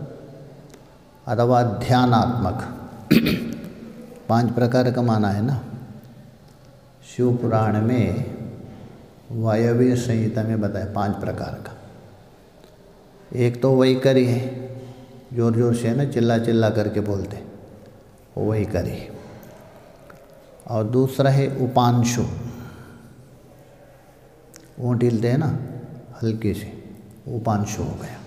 [SPEAKER 1] अथवा ध्यानात्मक, 5 प्रकार का माना है ना। शिव पुराण में वायव्य संहिता में बताया 5 प्रकार का। एक तो वैकरी है, जोर जोर से ना चिल्ला चिल्ला करके बोलते, वो वैकरी। और दूसरा है उपांशु, ऊँट हिलते हैं ना हल्के से, उपांशु हो गया।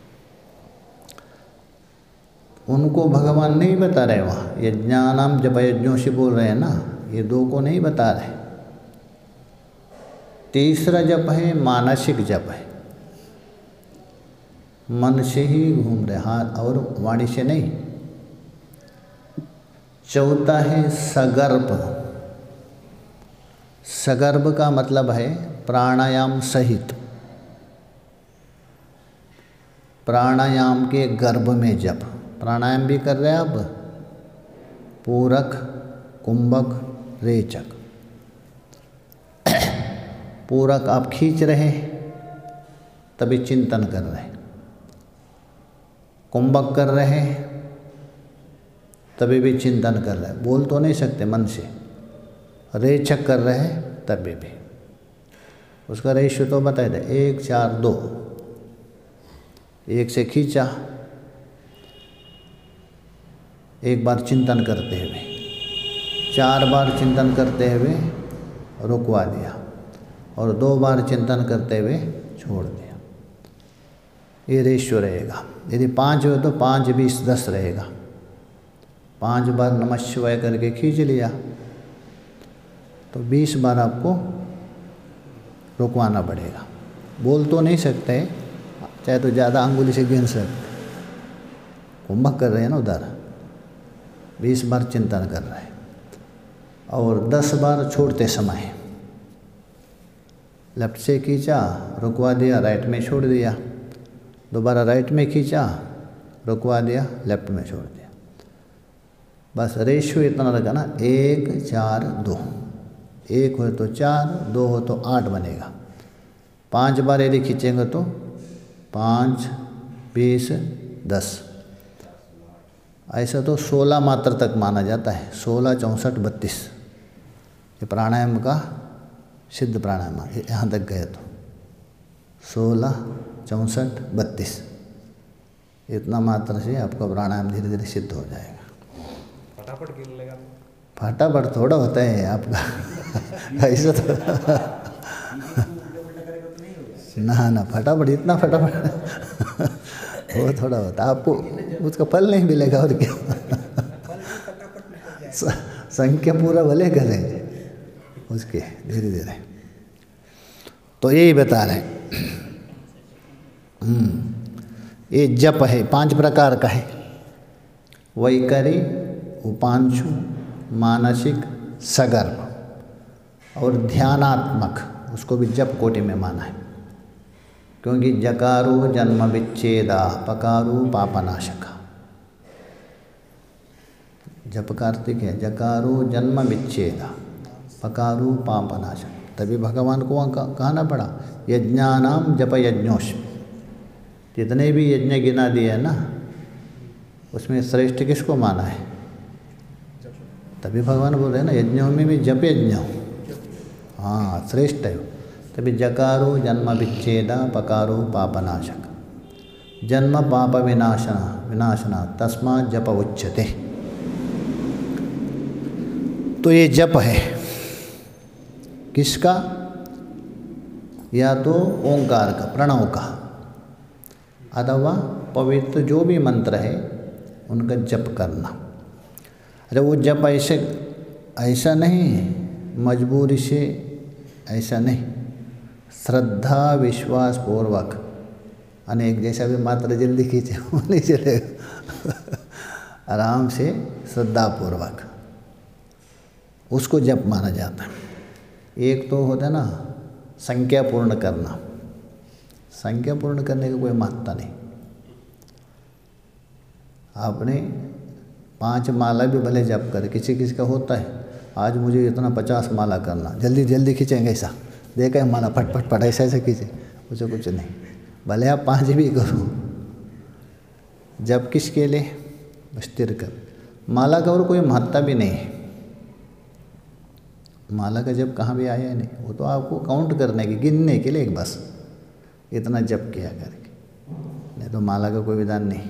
[SPEAKER 1] उनको भगवान नहीं बता रहे वहाँ, यज्ञानाम जप यज्ञों से बोल रहे हैं ना, ये 2 को नहीं बता रहे। तीसरा जप है मानसिक जप है, मन से ही घूम रहे, हाथ और वाणी से नहीं। चौथा है सगर्भ, सगर्भ का मतलब है प्राणायाम सहित, प्राणायाम के गर्भ में जप। प्राणायाम भी कर रहे हैं आप, पूरक, कुंभक, रेचक। पूरक आप खींच रहे तभी चिंतन कर रहे, कुंभक कर रहे तभी भी चिंतन कर रहे, बोल तो नहीं सकते मन से। रेचक कर रहे तभी भी। उसका रेशियो तो बताए थे 1 4 2। 1 से खींचा, एक बार चिंतन करते हुए, 4 बार चिंतन करते हुए रुकवा दिया, और 2 बार चिंतन करते हुए छोड़ दिया। ये रेशियो रहेगा। यदि 5 हो तो 5 20 10 रहेगा। 5 बार नमः शिवाय करके खींच लिया तो 20 बार आपको रुकवाना पड़ेगा। बोल तो नहीं सकते, चाहे तो ज़्यादा अंगुली से गिन सकते। कुंभक कर रहे हैं ना उधर, 20 बार चिंतन कर रहे हैं, और 10 बार छोड़ते समय लेफ्ट से खींचा, रुकवा दिया, राइट में छोड़ दिया, दोबारा राइट में खींचा, रुकवा दिया, लेफ्ट में छोड़ दिया। बस रेशियो इतना रखा ना, 1 4 2। 1 हो तो 4, 2 हो तो 8 बनेगा। 5 बार यदि खींचेंगे तो 5 20 10, ऐसा तो 16 मात्रा तक माना जाता है। 16 64 32 ये प्राणायाम का सिद्ध प्राणायाम, यहाँ तक गए तो 16 64 32 इतना मात्रा से आपका प्राणायाम धीरे धीरे सिद्ध हो जाएगा।
[SPEAKER 2] फटाफट गिन लेगा,
[SPEAKER 1] फटाफट थोड़ा होता है आपका ऐसा तो ना फटाफट, इतना फटाफट वो थोड़ा होता है, आपको उसका फल नहीं मिलेगा। और क्या संख्या पूरा भले करें उसके धीरे धीरे, तो यही बता रहे हैं। ये जप है 5 प्रकार का है, वैकरी, उपांशु, मानसिक, सगर्भ और ध्यानात्मक। उसको भी जप कोटि में माना है, क्योंकि जकारो जन्म विच्छेदा पकारो पापनाशका। जप का अर्थ क्या है? जकारो जन्म विच्छेदा पकारो पापनाशक। तभी भगवान को वहाँ कहना पड़ा यज्ञानाम जप यज्ञोश। जितने भी यज्ञ गिना दिए हैं ना, उसमें श्रेष्ठ किसको माना है? तभी भगवान बोल रहे हैं ना यज्ञों में भी जप यज्ञ, हाँ श्रेष्ठ है। तभी जकारो जन्म विच्छेदा पकारो पापनाशक। जन्म पाप विनाशना तस्मा जप उच्यते। तो ये जप है किसका? या तो ओंकार का, प्रणव का, अथवा पवित्र जो भी मंत्र है उनका जप करना। अरे वो जप ऐसा नहीं मजबूरी से, ऐसा नहीं, श्रद्धा विश्वास पूर्वक। अनेक जैसा भी मात्र जल्दी खींचे वो नहीं चलेगा आराम से श्रद्धा पूर्वक उसको जप माना जाता है। एक तो होता है ना संख्या पूर्ण करना, संख्या पूर्ण करने का कोई महत्ता नहीं। आपने 5 माला भी भले जप करे, किसी किसी का होता है आज मुझे इतना 50 माला करना, जल्दी जल्दी खींचेंगे ऐसा, देखा है माला फट फट फट ऐसा खींचे, उसे कुछ नहीं। भले आप 5 भी करो, जप किसके लिए? स्थिर कर। माला का और कोई महत्ता भी नहीं है। माला का जप कहाँ भी आया है नहीं, वो तो आपको काउंट करने की, गिनने के लिए एक बस इतना जप किया करके, नहीं तो माला का कोई विधान नहीं।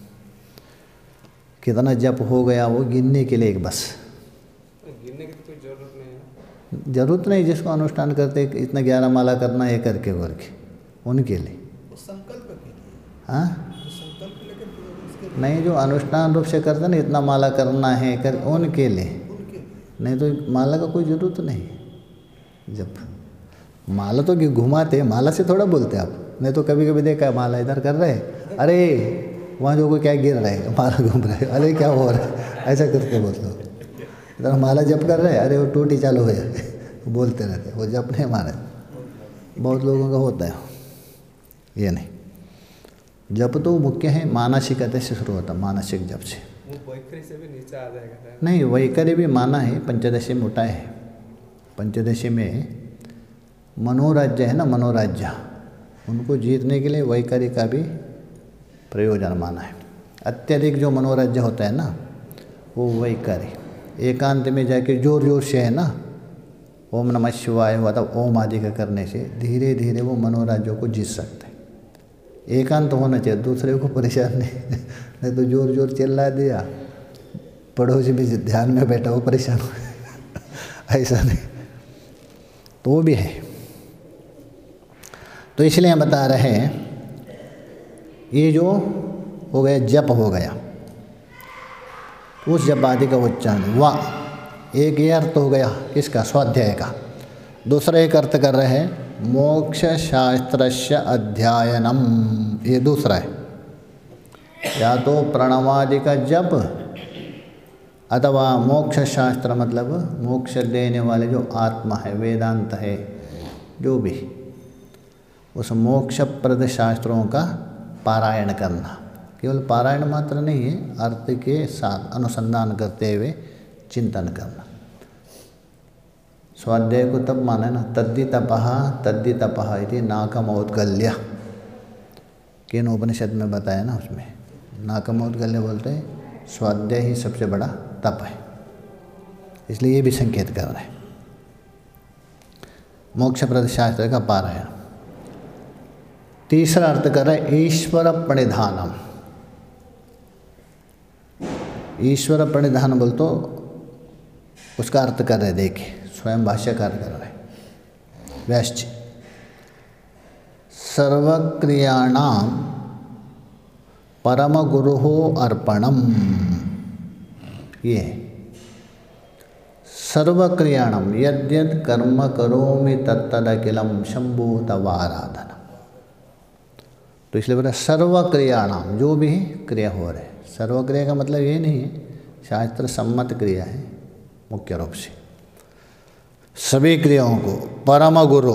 [SPEAKER 1] कितना जप हो गया वो गिनने के लिए एक बस,
[SPEAKER 2] गिनने की तो कोई जरूरत नहीं है।
[SPEAKER 1] जरूरत नहीं। जिसको अनुष्ठान करते इतना 11 माला करना है करके करके, उनके लिए
[SPEAKER 3] संकल्प के लिए।
[SPEAKER 1] हाँ
[SPEAKER 3] संकल्प लेकर
[SPEAKER 1] नहीं, जो अनुष्ठान रूप से करते ना इतना माला करना है कर, उनके लिए, नहीं तो माला का कोई ज़रूरत नहीं। जब माला तो घुमाते, माला से थोड़ा बोलते आप। नहीं तो कभी कभी देखा है माला इधर कर रहे हैं, अरे वहाँ जो कोई क्या गिर रहा है, माला घूम रहा है, अरे क्या हो रहा है, ऐसा करके बहुत लोग। इधर माला जप कर रहे हैं, अरे वो टूटी चालू हो जाए, बोलते रहते, वो जप नहीं मारा। बहुत लोगों का होता है ये नहीं। जप तो मुख्य है मानसिकता से शुरू होता, मानसिक जप से।
[SPEAKER 2] वो वैखरी से भी नीचे आ जाएगा।
[SPEAKER 1] नहीं, वैखरी भी माना है, पंचदशी में उठाए है। पंचदशी में मनोराज्य है ना, मनोराज्य, उनको जीतने के लिए वैखरी का भी प्रयोजन माना है। अत्यधिक जो मनोराज्य होता है ना, वो वैखरी एकांत में जाके जोर जोर से है ना, ओम नमः शिवाय हुआ था, ओम आदि का करने से धीरे धीरे वो मनोराज्यों को जीत सकते हैं। एकांत होना चाहिए, दूसरे को परेशान नहीं तो जोर जोर चिल्ला दिया, पड़ोसी भी ध्यान में बैठा हो परेशान हो ऐसा नहीं, तो वो भी है। तो इसलिए हम बता रहे हैं ये जो हो गया जप हो गया, उस जप आदि का उच्चारण वाह, एक ये अर्थ हो गया किसका? स्वाध्याय का। दूसरा एक अर्थ कर रहे हैं मोक्ष शास्त्रस्य अध्ययनम, ये दूसरा है। या तो प्रणवादि का जप अथवा मोक्ष शास्त्र, मतलब मोक्ष देने वाले जो आत्मा है, वेदांत है, जो भी उस मोक्षप्रद शास्त्रों का पारायण करना। केवल पारायण मात्र नहीं है, अर्थ के साथ अनुसंधान करते हुए चिंतन करना। स्वाध्याय को तब माना है ना, तद्दि तपः इति नाकमौद्गल्य, केन उपनिषद में बताया ना, उसमें नाकमौद्गल्य बोलते हैं स्वाध्याय ही सबसे बड़ा तप है। इसलिए ये भी संकेत कर रहे हैं मोक्षप्रद शास्त्र का पारायण। तीसरा अर्थ कर रहे हैं ईश्वर प्रणिधानम। ईश्वर प्रणिधान बोल तो उसका अर्थ कर रहे, देखिए स्वयं भाष्यकार कर रहे व्यास जी। सर्वक्रियाणां परम गुरुः अर्पणम, ये सर्वक्रियाणां यद्यद् कर्म करोमि तत्तदखिलं शंभो तव आराधना। तो इसलिए बोला सर्वक्रियाणां, जो भी क्रिया हो रहे। सर्वक्रिया का मतलब ये नहीं है शास्त्र सम्मत क्रिया है मुख्य रूप से, सभी क्रियाओं को परम गुरु,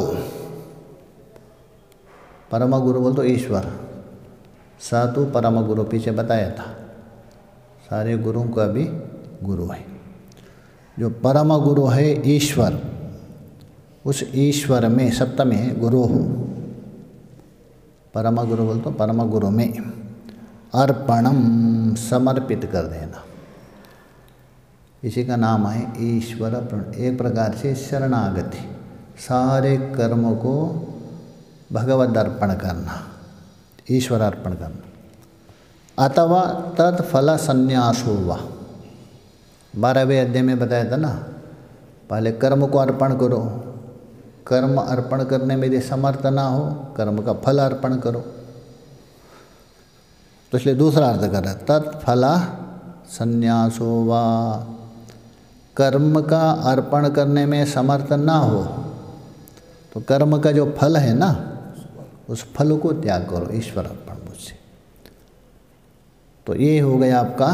[SPEAKER 1] परम गुरु बोल तो ईश्वर, स तो परम गुरु पीछे बताया था, सारे गुरुओं का भी गुरु है। जो परम गुरु है ईश्वर, उस ईश्वर में सप्तमी है गुरु हो, परम गुरु बोल तो परम गुरु में अर्पणम समर्पित कर देना, इसी का नाम है ईश्वर अर्पण। एक प्रकार से शरणागति, सारे कर्म को भगवद अर्पण करना, ईश्वर अर्पण करना। अथवा तत्फल संन्यासो वा, 12वें अध्याय में बताया था ना, पहले कर्म को अर्पण करो, कर्म अर्पण करने में यदि समर्थ ना हो, कर्म का फल अर्पण करो। तो इसलिए दूसरा अर्थ कर रहा है तत्फल संन्यासो वा, कर्म का अर्पण करने में समर्थ ना हो तो कर्म का जो फल है ना, उस फल को त्याग करो, ईश्वर अर्पण मुझसे। तो ये हो गया आपका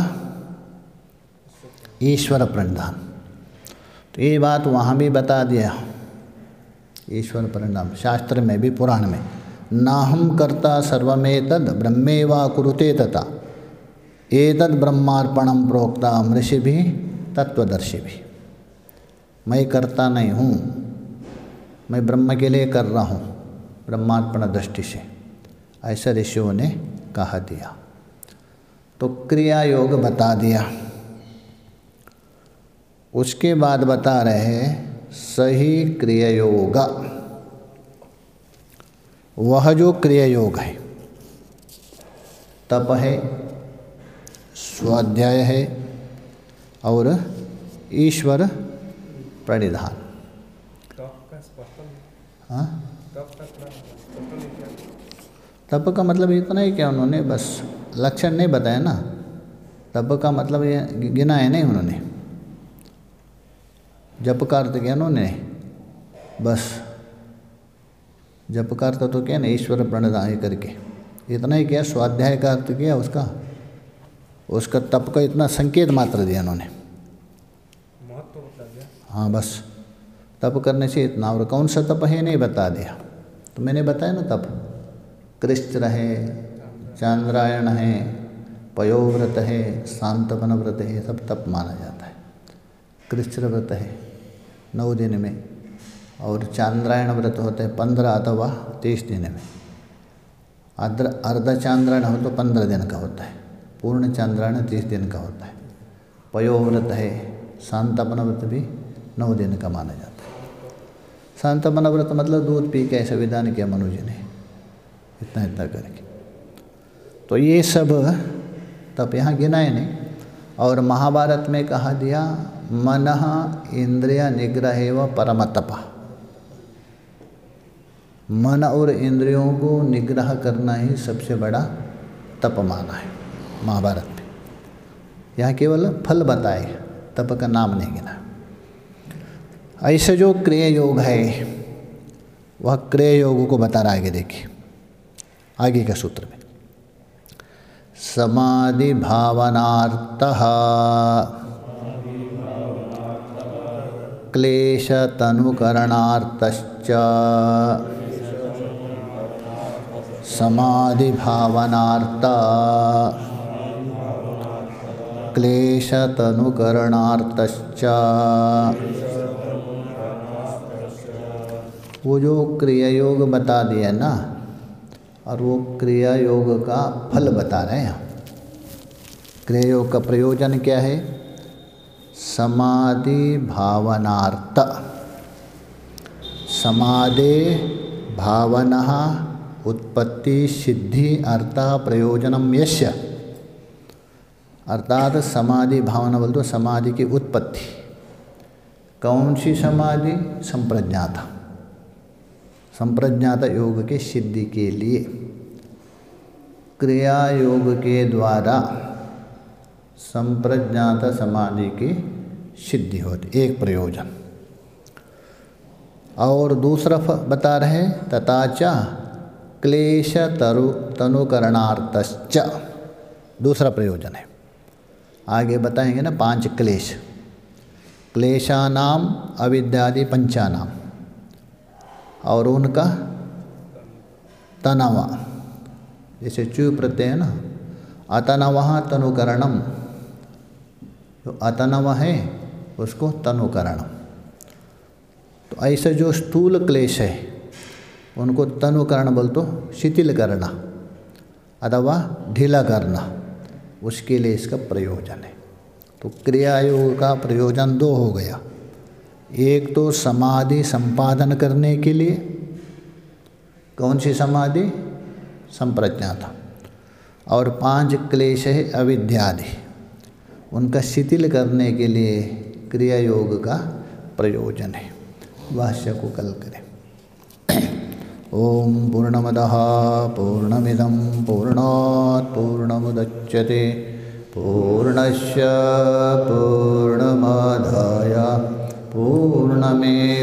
[SPEAKER 1] ईश्वर प्रणिधान। तो ये बात वहाँ भी बता दिया, ईश्वर परिणाम शास्त्र में भी, पुराण में, नाहं कर्ता सर्वमेतद् ब्रह्मेवा कुरुते तथा एतद् ब्रह्मार्पणम प्रोक्ता ऋषिभिः तत्वदर्शिभिः। मैं करता नहीं हूँ, मैं ब्रह्म के लिए कर रहा हूँ, ब्रह्मार्पण दृष्टि से, ऐसा ऋषियों ने कहा दिया। तो क्रिया योग बता दिया। उसके बाद बता रहे हैं सही क्रिया योग, वह जो क्रिया योग है, तप है, स्वाध्याय है और ईश्वर प्रणिधान। हाँ, तप का मतलब इतना ही क्या, उन्होंने बस लक्षण नहीं बताया ना, तप का मतलब ये गिना है नहीं उन्होंने, जप का अर्थ किया उन्होंने, बस जप का अर्थ तो क्या ना ईश्वर प्रणिधान करके इतना ही किया, स्वाध्याय का अर्थ किया उसका तप का इतना संकेत मात्र दिया उन्होंने,
[SPEAKER 2] महत्व बता दिया।
[SPEAKER 1] हाँ बस तप करने से इतना, और कौन सा तप है नहीं बता दिया। तो मैंने बताया ना तप, कृष्ण है, चांद्रायण है, पयोव्रत है, शांतवन व्रत है, सब तप माना जाता है। कृष्ण व्रत है 9 दिन में, और चांद्रायण व्रत होते हैं 15 अथवा 30 दिन में। अर्ध चांद्रायण हो तो 15 दिन का होता है, पूर्ण चांद्रायण 30 दिन का होता है। पयोव्रत है, शांतवन व्रत भी 9 दिन का माना जाता है। शांतवन व्रत मतलब दूध पी के ऐसा विधान किया मनुजी ने, इतना इतना करके। तो ये सब तप यहाँ गिनाए नहीं। और महाभारत में कहा दिया मनः इंद्रिय निग्रहेव परम तपः, मन और इंद्रियों को निग्रह करना ही सबसे बड़ा तप माना है महाभारत में। यहाँ केवल फल बताए, तप का नाम नहीं गिना। ऐसे जो क्रिया योग है वह क्रिया योग को बता रहा है। आगे देखिए, आगे का सूत्र में समाधि भावनार्थः क्लेश तनुकरणार्थश्च समाधि भावनार्थ क्लेश तनुकरणार्थश्च। वो जो क्रिया योग बता दिया ना, और वो क्रिया योग का फल बता रहे हैं। क्रिया योग का प्रयोजन क्या है? समाधि भावनार्थ, समाधि भावना उत्पत्ति सिद्धि अर्थ प्रयोजनम यस्य। अर्थात समाधि भावना बोल तो समाधि की उत्पत्ति। कौन सी समाधि? संप्रज्ञात, संप्रज्ञात योग के सिद्धि के लिए क्रिया योग के द्वारा संप्रज्ञात समाधि की सिद्धि होती, एक प्रयोजन। और दूसरा बता रहे तथा च क्लेश तनुकरणार्थश्च, दूसरा प्रयोजन है। आगे बताएंगे ना 5 क्लेश। क्लेशानाम अविद्यादि पंचानाम, और उनका तनवा, जैसे चू प्रत्यय है ना, अतनवः तनुकरणम, जो अतनव है उसको तनुकरणम। तो ऐसे जो स्थूल क्लेश है उनको तनुकरण बोल तो शिथिल करना अथवा ढीला करना, उसके लिए इसका प्रयोजन है। तो क्रिया योग का प्रयोजन दो हो गया, एक तो समाधि संपादन करने के लिए, कौन सी समाधि? संप्रज्ञाता, और 5 क्लेश है अविद्यादि, उनका शिथिल करने के लिए क्रिया योग का प्रयोजन है। भाष्य को कल करें। ओम पूर्णमदः पूर्णमिदं पूर्णात् पूर्णमुदच्यते पूर्णस्य पूर्णमादाय पूर्णमेवावशिष्यते।